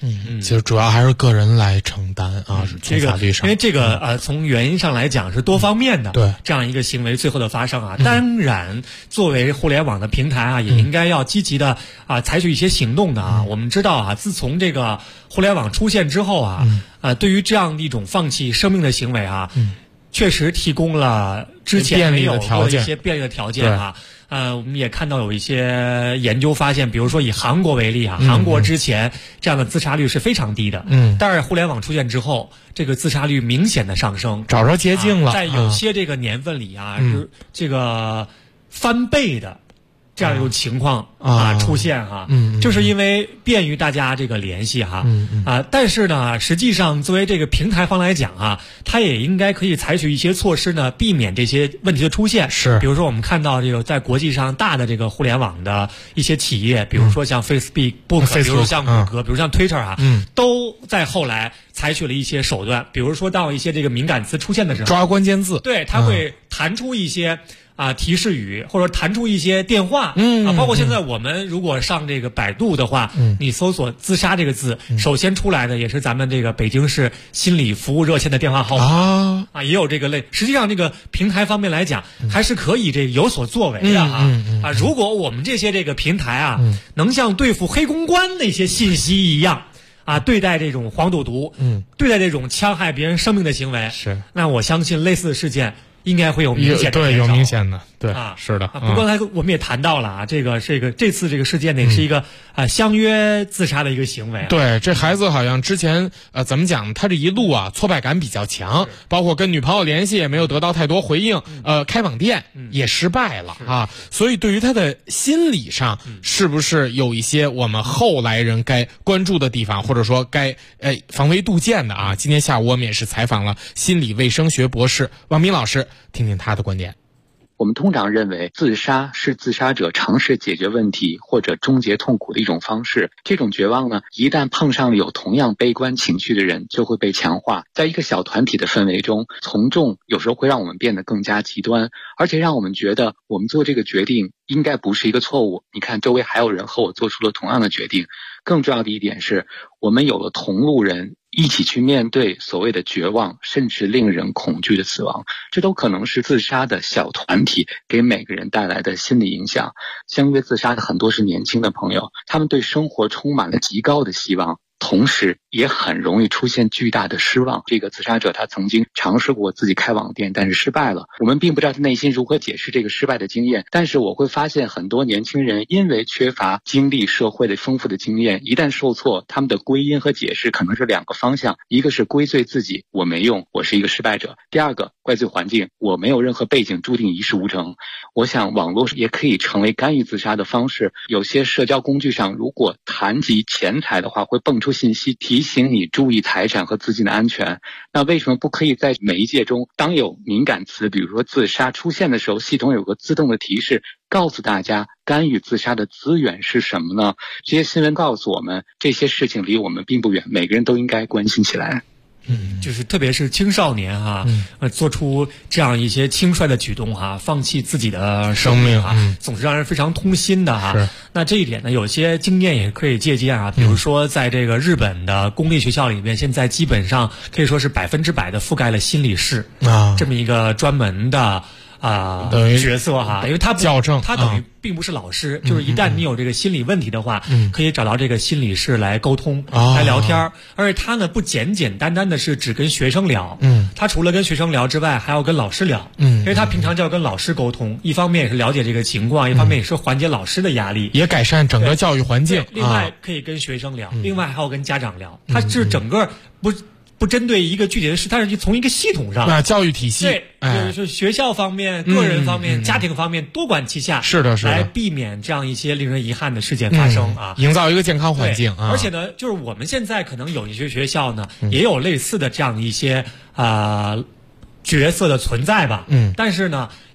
其实主要还是个人来承担啊，从法律上， 因为这个从原因上来讲是多方面的， 对这样一个行为最后的发生啊。当然，作为互联网的平台啊，也应该要积极的采取一些行动的啊。我们知道啊，自从这个互联网出现之后啊，对于这样一种放弃生命的行为啊，确实提供了之前没有过的一些便利的条件啊。我们也看到有一些研究发现，比如说以韩国为例啊，韩国之前这样的自杀率是非常低的，但是互联网出现之后，这个自杀率明显的上升， 找着捷径了。 在有些这个年份里啊，是这个翻倍的这样一种情况出现哈，就是因为便于大家这个联系哈，但是呢，实际上作为这个平台方来讲啊，它也应该可以采取一些措施呢，避免这些问题的出现。 是， 比如说我们看到这个在国际上大的这个互联网的一些企业，比如说像 Facebook，比如说像谷歌，比如像 Twitter 啊，都在后来采取了一些手段，比如说到一些这个敏感词出现的时候， 抓关键字， 对，它会弹出一些提示语，或者弹出一些电话，包括现在我们如果上这个百度的话，你搜索自杀这个字，首先出来的也是咱们这个北京市心理服务热线的电话号码也有这个类。实际上这个平台方面来讲，还是可以这个有所作为的如果我们这些这个平台能像对付黑公关那些信息一样对待这种黄赌毒，对待这种戕害别人生命的行为， 是， 那我相信类似的事件应该会有明显的对，有明显的，对是的。 不过刚才我们也谈到了这次这个事件呢，是一个相约自杀的一个行为。 对，这孩子好像之前怎么讲，他这一路挫败感比较强，包括跟女朋友联系也没有得到太多回应，开网店也失败了所以对于他的心理上，是不是有一些我们后来人该关注的地方，或者说该防微杜渐的今天下午我们也是采访了心理卫生学博士王明老师，听听他的观点。 我们通常认为自杀是自杀者尝试解决问题或者终结痛苦的一种方式。这种绝望呢，一旦碰上了有同样悲观情绪的人，就会被强化。在一个小团体的氛围中，从众有时候会让我们变得更加极端，而且让我们觉得我们做这个决定应该不是一个错误。你看周围还有人和我做出了同样的决定。更重要的一点是，我们有了同路人一起去面对所谓的绝望，甚至令人恐惧的死亡，这都可能是自杀的小团体给每个人带来的心理影响。相约自杀的很多是年轻的朋友，他们对生活充满了极高的希望，同时也很容易出现巨大的失望。这个自杀者他曾经尝试过自己开网店，但是失败了。我们并不知道他内心如何解释这个失败的经验，但是我会发现很多年轻人因为缺乏经历社会的丰富的经验，一旦受挫，他们的归因和解释可能是两个方向，一个是归罪自己，我没用，我是一个失败者；第二个怪罪环境，我没有任何背景，注定一事无成。我想网络也可以成为干预自杀的方式。有些社交工具上如果谈及钱财的话，会蹦出信息提醒你注意财产和资金的安全。那为什么不可以在媒介中，当有敏感词比如说自杀出现的时候，系统有个自动的提示，告诉大家干预自杀的资源是什么呢？这些新闻告诉我们，这些事情离我们并不远，每个人都应该关心起来。 就是特别是青少年做出这样一些轻率的举动放弃自己的生命总是让人非常痛心的那这一点呢，有些经验也可以借鉴比如说在这个日本的公立学校里面，现在基本上可以说是100%的覆盖了心理室这么一个专门的角色因为他校正， 他等于并不是老师，就是一旦你有这个心理问题的话，可以找到这个心理室来沟通，来聊天。而且他呢，不简简单单的是只跟学生聊，他除了跟学生聊之外，还要跟老师聊，因为他平常就要跟老师沟通，一方面也是了解这个情况，一方面也是缓解老师的压力， 也改善整个教育环境。 另外可以跟学生聊，另外还要跟家长聊，他是整个不针对一个具体的事，它是从一个系统上教育体系， 对，就是学校方面、个人方面、家庭方面多管齐下， 是的， 来避免这样一些令人遗憾的事件发生营造一个健康环境而且呢，就是我们现在可能有一些学校呢，也有类似的这样一些角色的存在吧，但是呢，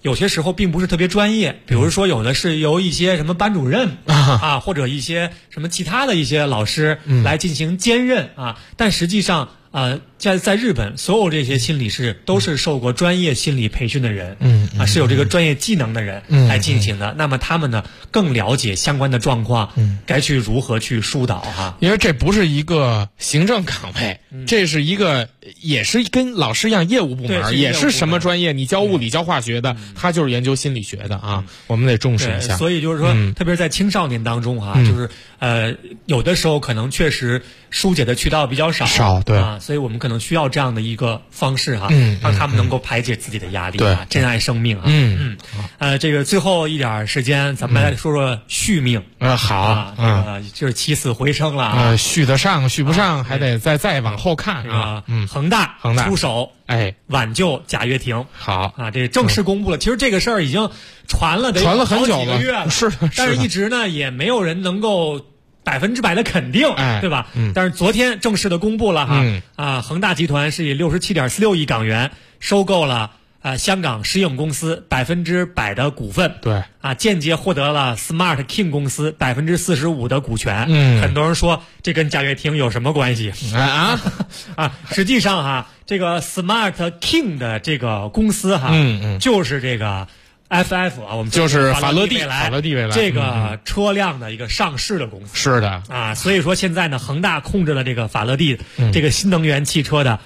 有些时候并不是特别专业，比如说有的是由一些什么班主任啊，或者一些什么其他的一些老师来进行兼任啊，但实际上在日本，所有这些心理师都是受过专业心理培训的人，是有这个专业技能的人来进行的。那么他们呢，更了解相关的状况，该去如何去疏导哈。 因为这不是一个行政岗位，这是一个也是跟老师一样业务部门，也是什么专业，你教物理教化学的，他就是研究心理学的啊，我们得重视一下。 所以就是说，特别是在青少年当中哈，就是有的时候可能确实疏解的渠道比较少， 对啊，所以我们可能需要这样的一个方式哈，让他们能够排解自己的压力， 对， 珍爱生命啊。这个最后一点时间，咱们来说说续命。 好， 就是起死回生了续得上，续不上还得再往后看啊。 恒大出手，挽救贾跃亭。 好啊，这正式公布了。其实这个事儿已经传了很久了， 好几个月了， 是的， 但是一直呢也没有人能够100%的肯定，对吧？但是昨天正式的公布了哈，恒大集团是以67.46亿港元收购了香港石影公司100%的股份， 对啊，间接获得了 Smart King 公司45%的股权。很多人说这跟贾跃亭有什么关系实际上哈，这个 Smart King 的这个公司哈，就是这个FF 啊，我们就是法拉第未来这个车辆的一个上市的公司。 是的啊，所以说现在呢，恒大控制了这个法拉第这个新能源汽车的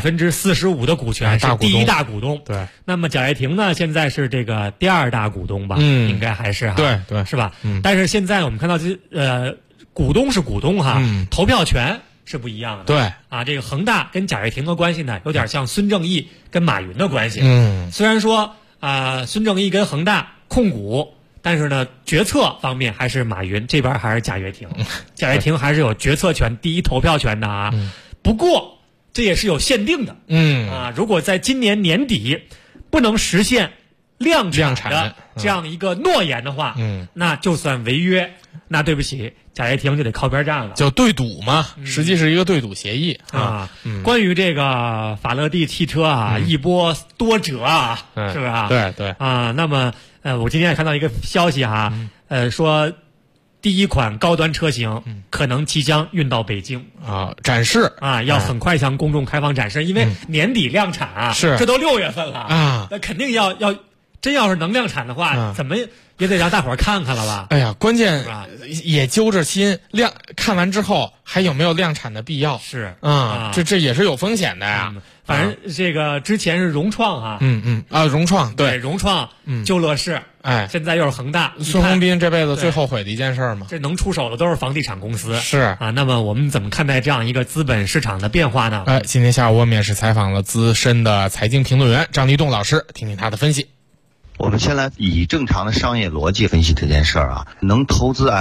45%的股权，是第一大股东。 对， 那么贾跃亭呢，现在是这个第二大股东吧？应该还是哈。 对， 是吧？但是现在我们看到股东是股东哈，投票权是不一样的。 对啊，这个恒大跟贾跃亭的关系呢，有点像孙正义跟马云的关系。虽然说孙正义跟恒大控股，但是呢，决策方面还是马云这边还是贾跃亭，贾跃亭还是有决策权、第一投票权的啊。不过这也是有限定的，如果在今年年底不能实现量产的这样一个诺言的话，那就算违约，那对不起，贾跃亭就得靠边站了， 就对赌嘛，实际是一个对赌协议关于这个法拉第汽车一波多折是不是啊？ 对那么我今天也看到一个消息说第一款高端车型可能即将运到北京展示要很快向公众开放展示，因为年底量产是这都6月份了那肯定要真要是能量产的话，怎么也得让大伙儿看看了吧？ 哎呀，关键也揪着心看完之后还有没有量产的必要？ 是这也是有风险的呀。 反正这个之前是融创融创对融创就乐视，现在又是恒大。 孙宏斌这辈子最后悔的一件事嘛， 这能出手的都是房地产公司。 是那么我们怎么看待这样一个资本市场的变化呢？ 今天下午我们也是采访了资深的财经评论员张立栋老师，听听他的分析。 我们先来以正常的商业逻辑分析这件事儿能投资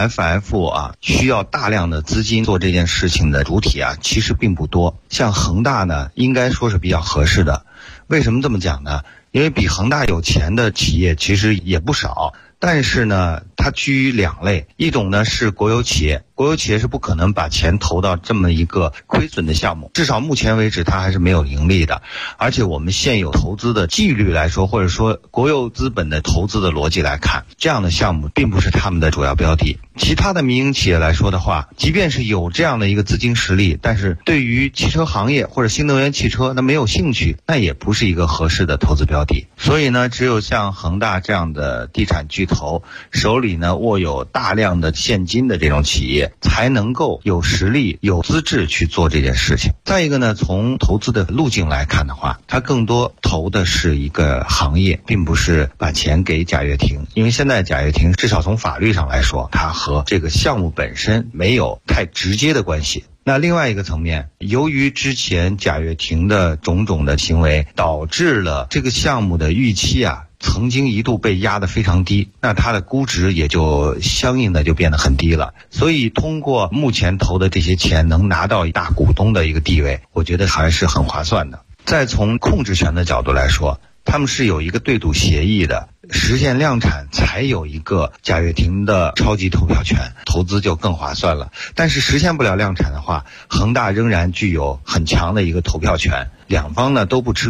FF 需要大量的资金做这件事情的主体其实并不多。像恒大呢，应该说是比较合适的。为什么这么讲呢？因为比恒大有钱的企业其实也不少，但是呢，它居于两类，一种呢是国有企业。国有企业是不可能把钱投到这么一个亏损的项目，至少目前为止它还是没有盈利的。而且我们现有投资的纪律来说，或者说国有资本的投资的逻辑来看，这样的项目并不是他们的主要标的。其他的民营企业来说的话，即便是有这样的一个资金实力，但是对于汽车行业或者新能源汽车那没有兴趣，那也不是一个合适的投资标的。所以呢，只有像恒大这样的地产巨头手里呢握有大量的现金的这种企业，才能够有实力有资质去做这件事情。再一个呢，从投资的路径来看的话，它更多投的是一个行业，并不是把钱给贾跃亭。因为现在贾跃亭至少从法律上来说，它和这个项目本身没有太直接的关系。那另外一个层面，由于之前贾跃亭的种种的行为，导致了这个项目的预期曾经一度被压得非常低，那它的估值也就相应的就变得很低了。所以通过目前投的这些钱能拿到大股东的一个地位，我觉得还是很划算的。再从控制权的角度来说，他们是有一个对赌协议的，实现量产才有一个贾跃亭的超级投票权，投资就更划算了。但是实现不了量产的话，恒大仍然具有很强的一个投票权，两方呢都不吃亏。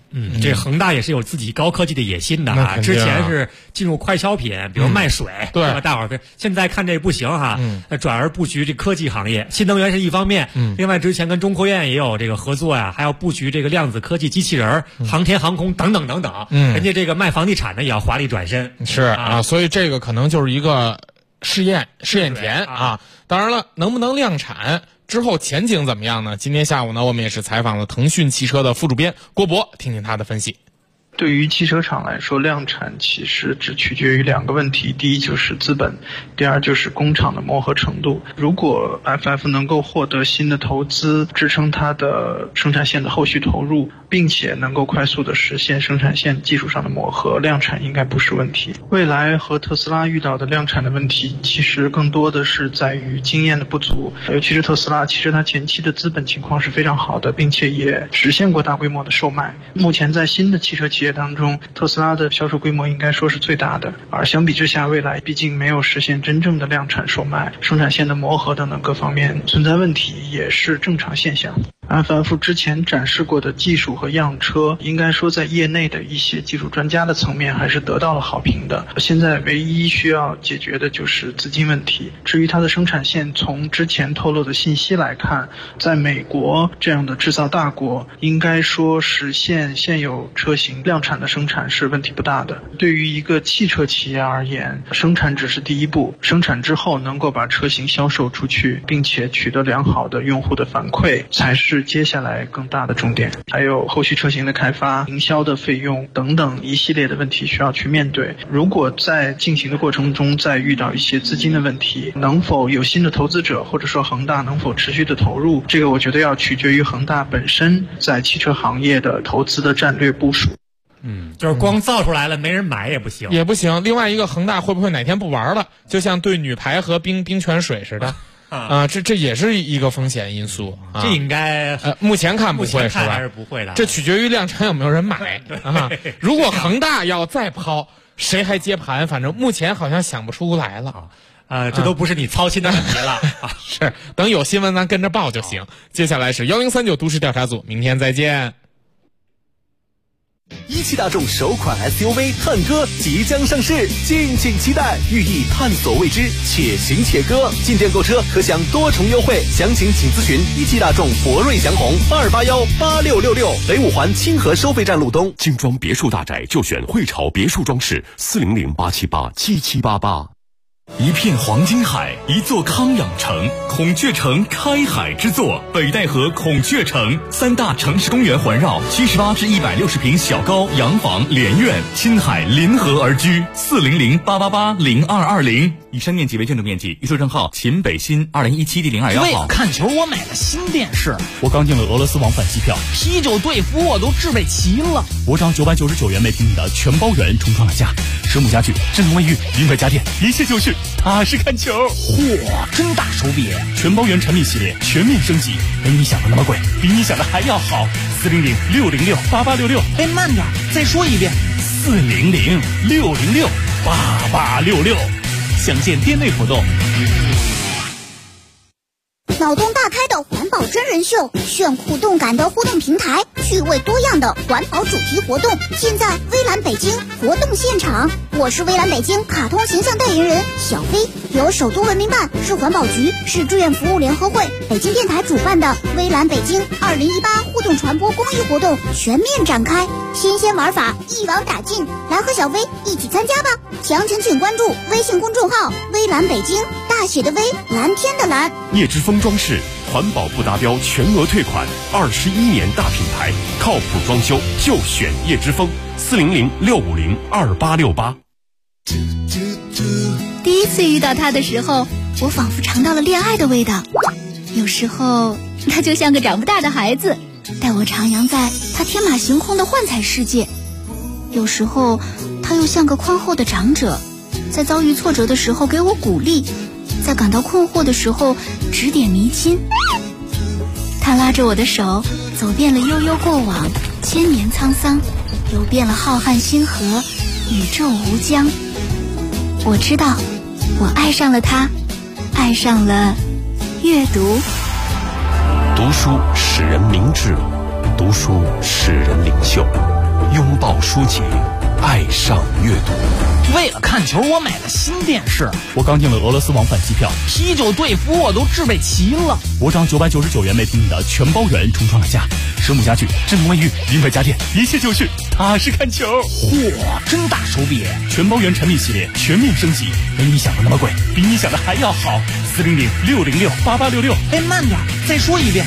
这恒大也是有自己高科技的野心的啊。之前是进入快消品，比如卖水，对吧？大伙儿现在看这不行哈，转而布局这科技行业，新能源是一方面，另外之前跟中科院也有这个合作呀，还要布局这个量子科技、机器人、航天航空等等等等。人家这个卖房地产的也要华丽转身， 是啊，所以这个可能就是一个试验田啊。当然了，能不能量产？之后前景怎么样呢？今天下午呢，我们也是采访了腾讯汽车的副主编郭博，听听他的分析。 对于汽车厂来说，量产其实只取决于2个问题，第一就是资本，第二就是工厂的磨合程度。如果 FF 能够获得新的投资，支撑它的生产线的后续投入，并且能够快速的实现生产线技术上的磨合，量产应该不是问题。未来和特斯拉遇到的量产的问题，其实更多的是在于经验的不足，尤其是特斯拉，其实它前期的资本情况是非常好的，并且也实现过大规模的售卖。目前在新的汽车企业当中，特斯拉的销售规模应该说是最大的，而相比之下，未来毕竟没有实现真正的量产售卖，生产线的磨合等等各方面存在问题，也是正常现象。FF 之前展示过的技术和样车，应该说在业内的一些技术专家的层面还是得到了好评的。现在唯一需要解决的就是资金问题。至于它的生产线，从之前透露的信息来看，在美国这样的制造大国，应该说实现现有车型量产的生产是问题不大的。对于一个汽车企业而言，生产只是第一步，生产之后能够把车型销售出去，并且取得良好的用户的反馈，才是接下来更大的重点。还有后续车型的开发、营销的费用等等一系列的问题需要去面对。如果在进行的过程中再遇到一些资金的问题，能否有新的投资者，或者说恒大能否持续的投入，这个我觉得要取决于恒大本身在汽车行业的投资的战略部署。 就是光造出来了没人买也不行， 另外一个，恒大会不会哪天不玩了，就像对女排和冰泉水似的这也是一个风险因素这应该目前看不会， 是吧？还是不会的， 这取决于量产有没有人买如果恒大要再抛，谁还接盘？反正目前好像想不出来了这都不是你操心的问题了是，等有新闻咱跟着报就行。接下来是1039都市调查组，明天再见。 一汽大众首款 SUV 探歌即将上市，敬请期待，寓意探索未知，且行且歌。进店购车可享多重优惠，详情请咨询一汽大众博瑞祥宏2818666，北五环清河收费站路东。 精装别墅大宅就选汇潮别墅装饰，400-878-7788。 一片黄金海，一座康养城，孔雀城开海之作，北戴河孔雀城，3大城市公园环绕，78至160平小高洋房连院，亲海临河而居，400-888-0220。以上面积为建筑面积，预售账号秦北新2017第02号。 为了看球，我买了新电视， 我刚订了俄罗斯往返机票， 啤酒队服我都置备齐了。 我涨999元每平米的全包圆重创了价，实木家具、智能卫浴、名牌家电，一切就是踏实看球。 嚯，真大手笔！ 全包圆产品系列全面升级，没你想的那么贵，比你想的还要好。400-606-8866。 哎，慢点，再说一遍。 400-606-8866。详见店内活动。 脑洞大开的环保真人秀，炫酷动感的互动平台，趣味多样的环保主题活动，现在微蓝北京活动现场。我是微蓝北京卡通形象代言人小飞，由首都文明办、市环保局、市志愿服务联合会、北京电台主办的微蓝北京2018互动传播公益活动全面展开，新鲜玩法一网打尽，来和小飞一起参加吧！详情请关注微信公众号微蓝北京，大写的微，蓝天的蓝。 叶之峰装饰环保不达标全额退款，21年大品牌，靠谱装修就选叶之峰，400-650-2868。 第一次遇到他的时候，我仿佛尝到了恋爱的味道。有时候他就像个长不大的孩子，带我徜徉在他天马行空的幻彩世界。有时候他又像个宽厚的长者，在遭遇挫折的时候给我鼓励，在感到困惑的时候指点迷津。他拉着我的手，走遍了悠悠过往，千年沧桑，游遍了浩瀚星河，宇宙无疆。我知道，我爱上了他，爱上了阅读。 读书使人明智，读书使人领袖。 拥抱书籍，爱上阅读。 为了看球，我买了新电视。 我刚订了俄罗斯往返机票， 啤酒队服我都置备齐了。 我涨999元每平米的全包圆重创了家，实木家具、智能卫浴、名牌家电，一切就是踏实看球。 嚯，真大手笔！ 全包圆产品系列全面升级，没你想的那么贵，比你想的还要好。400-606-8866。 哎，慢点，再说一遍。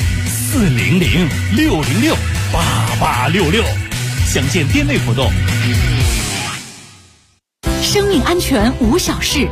400-606-8866。 详见店内活动。 生命安全无小事，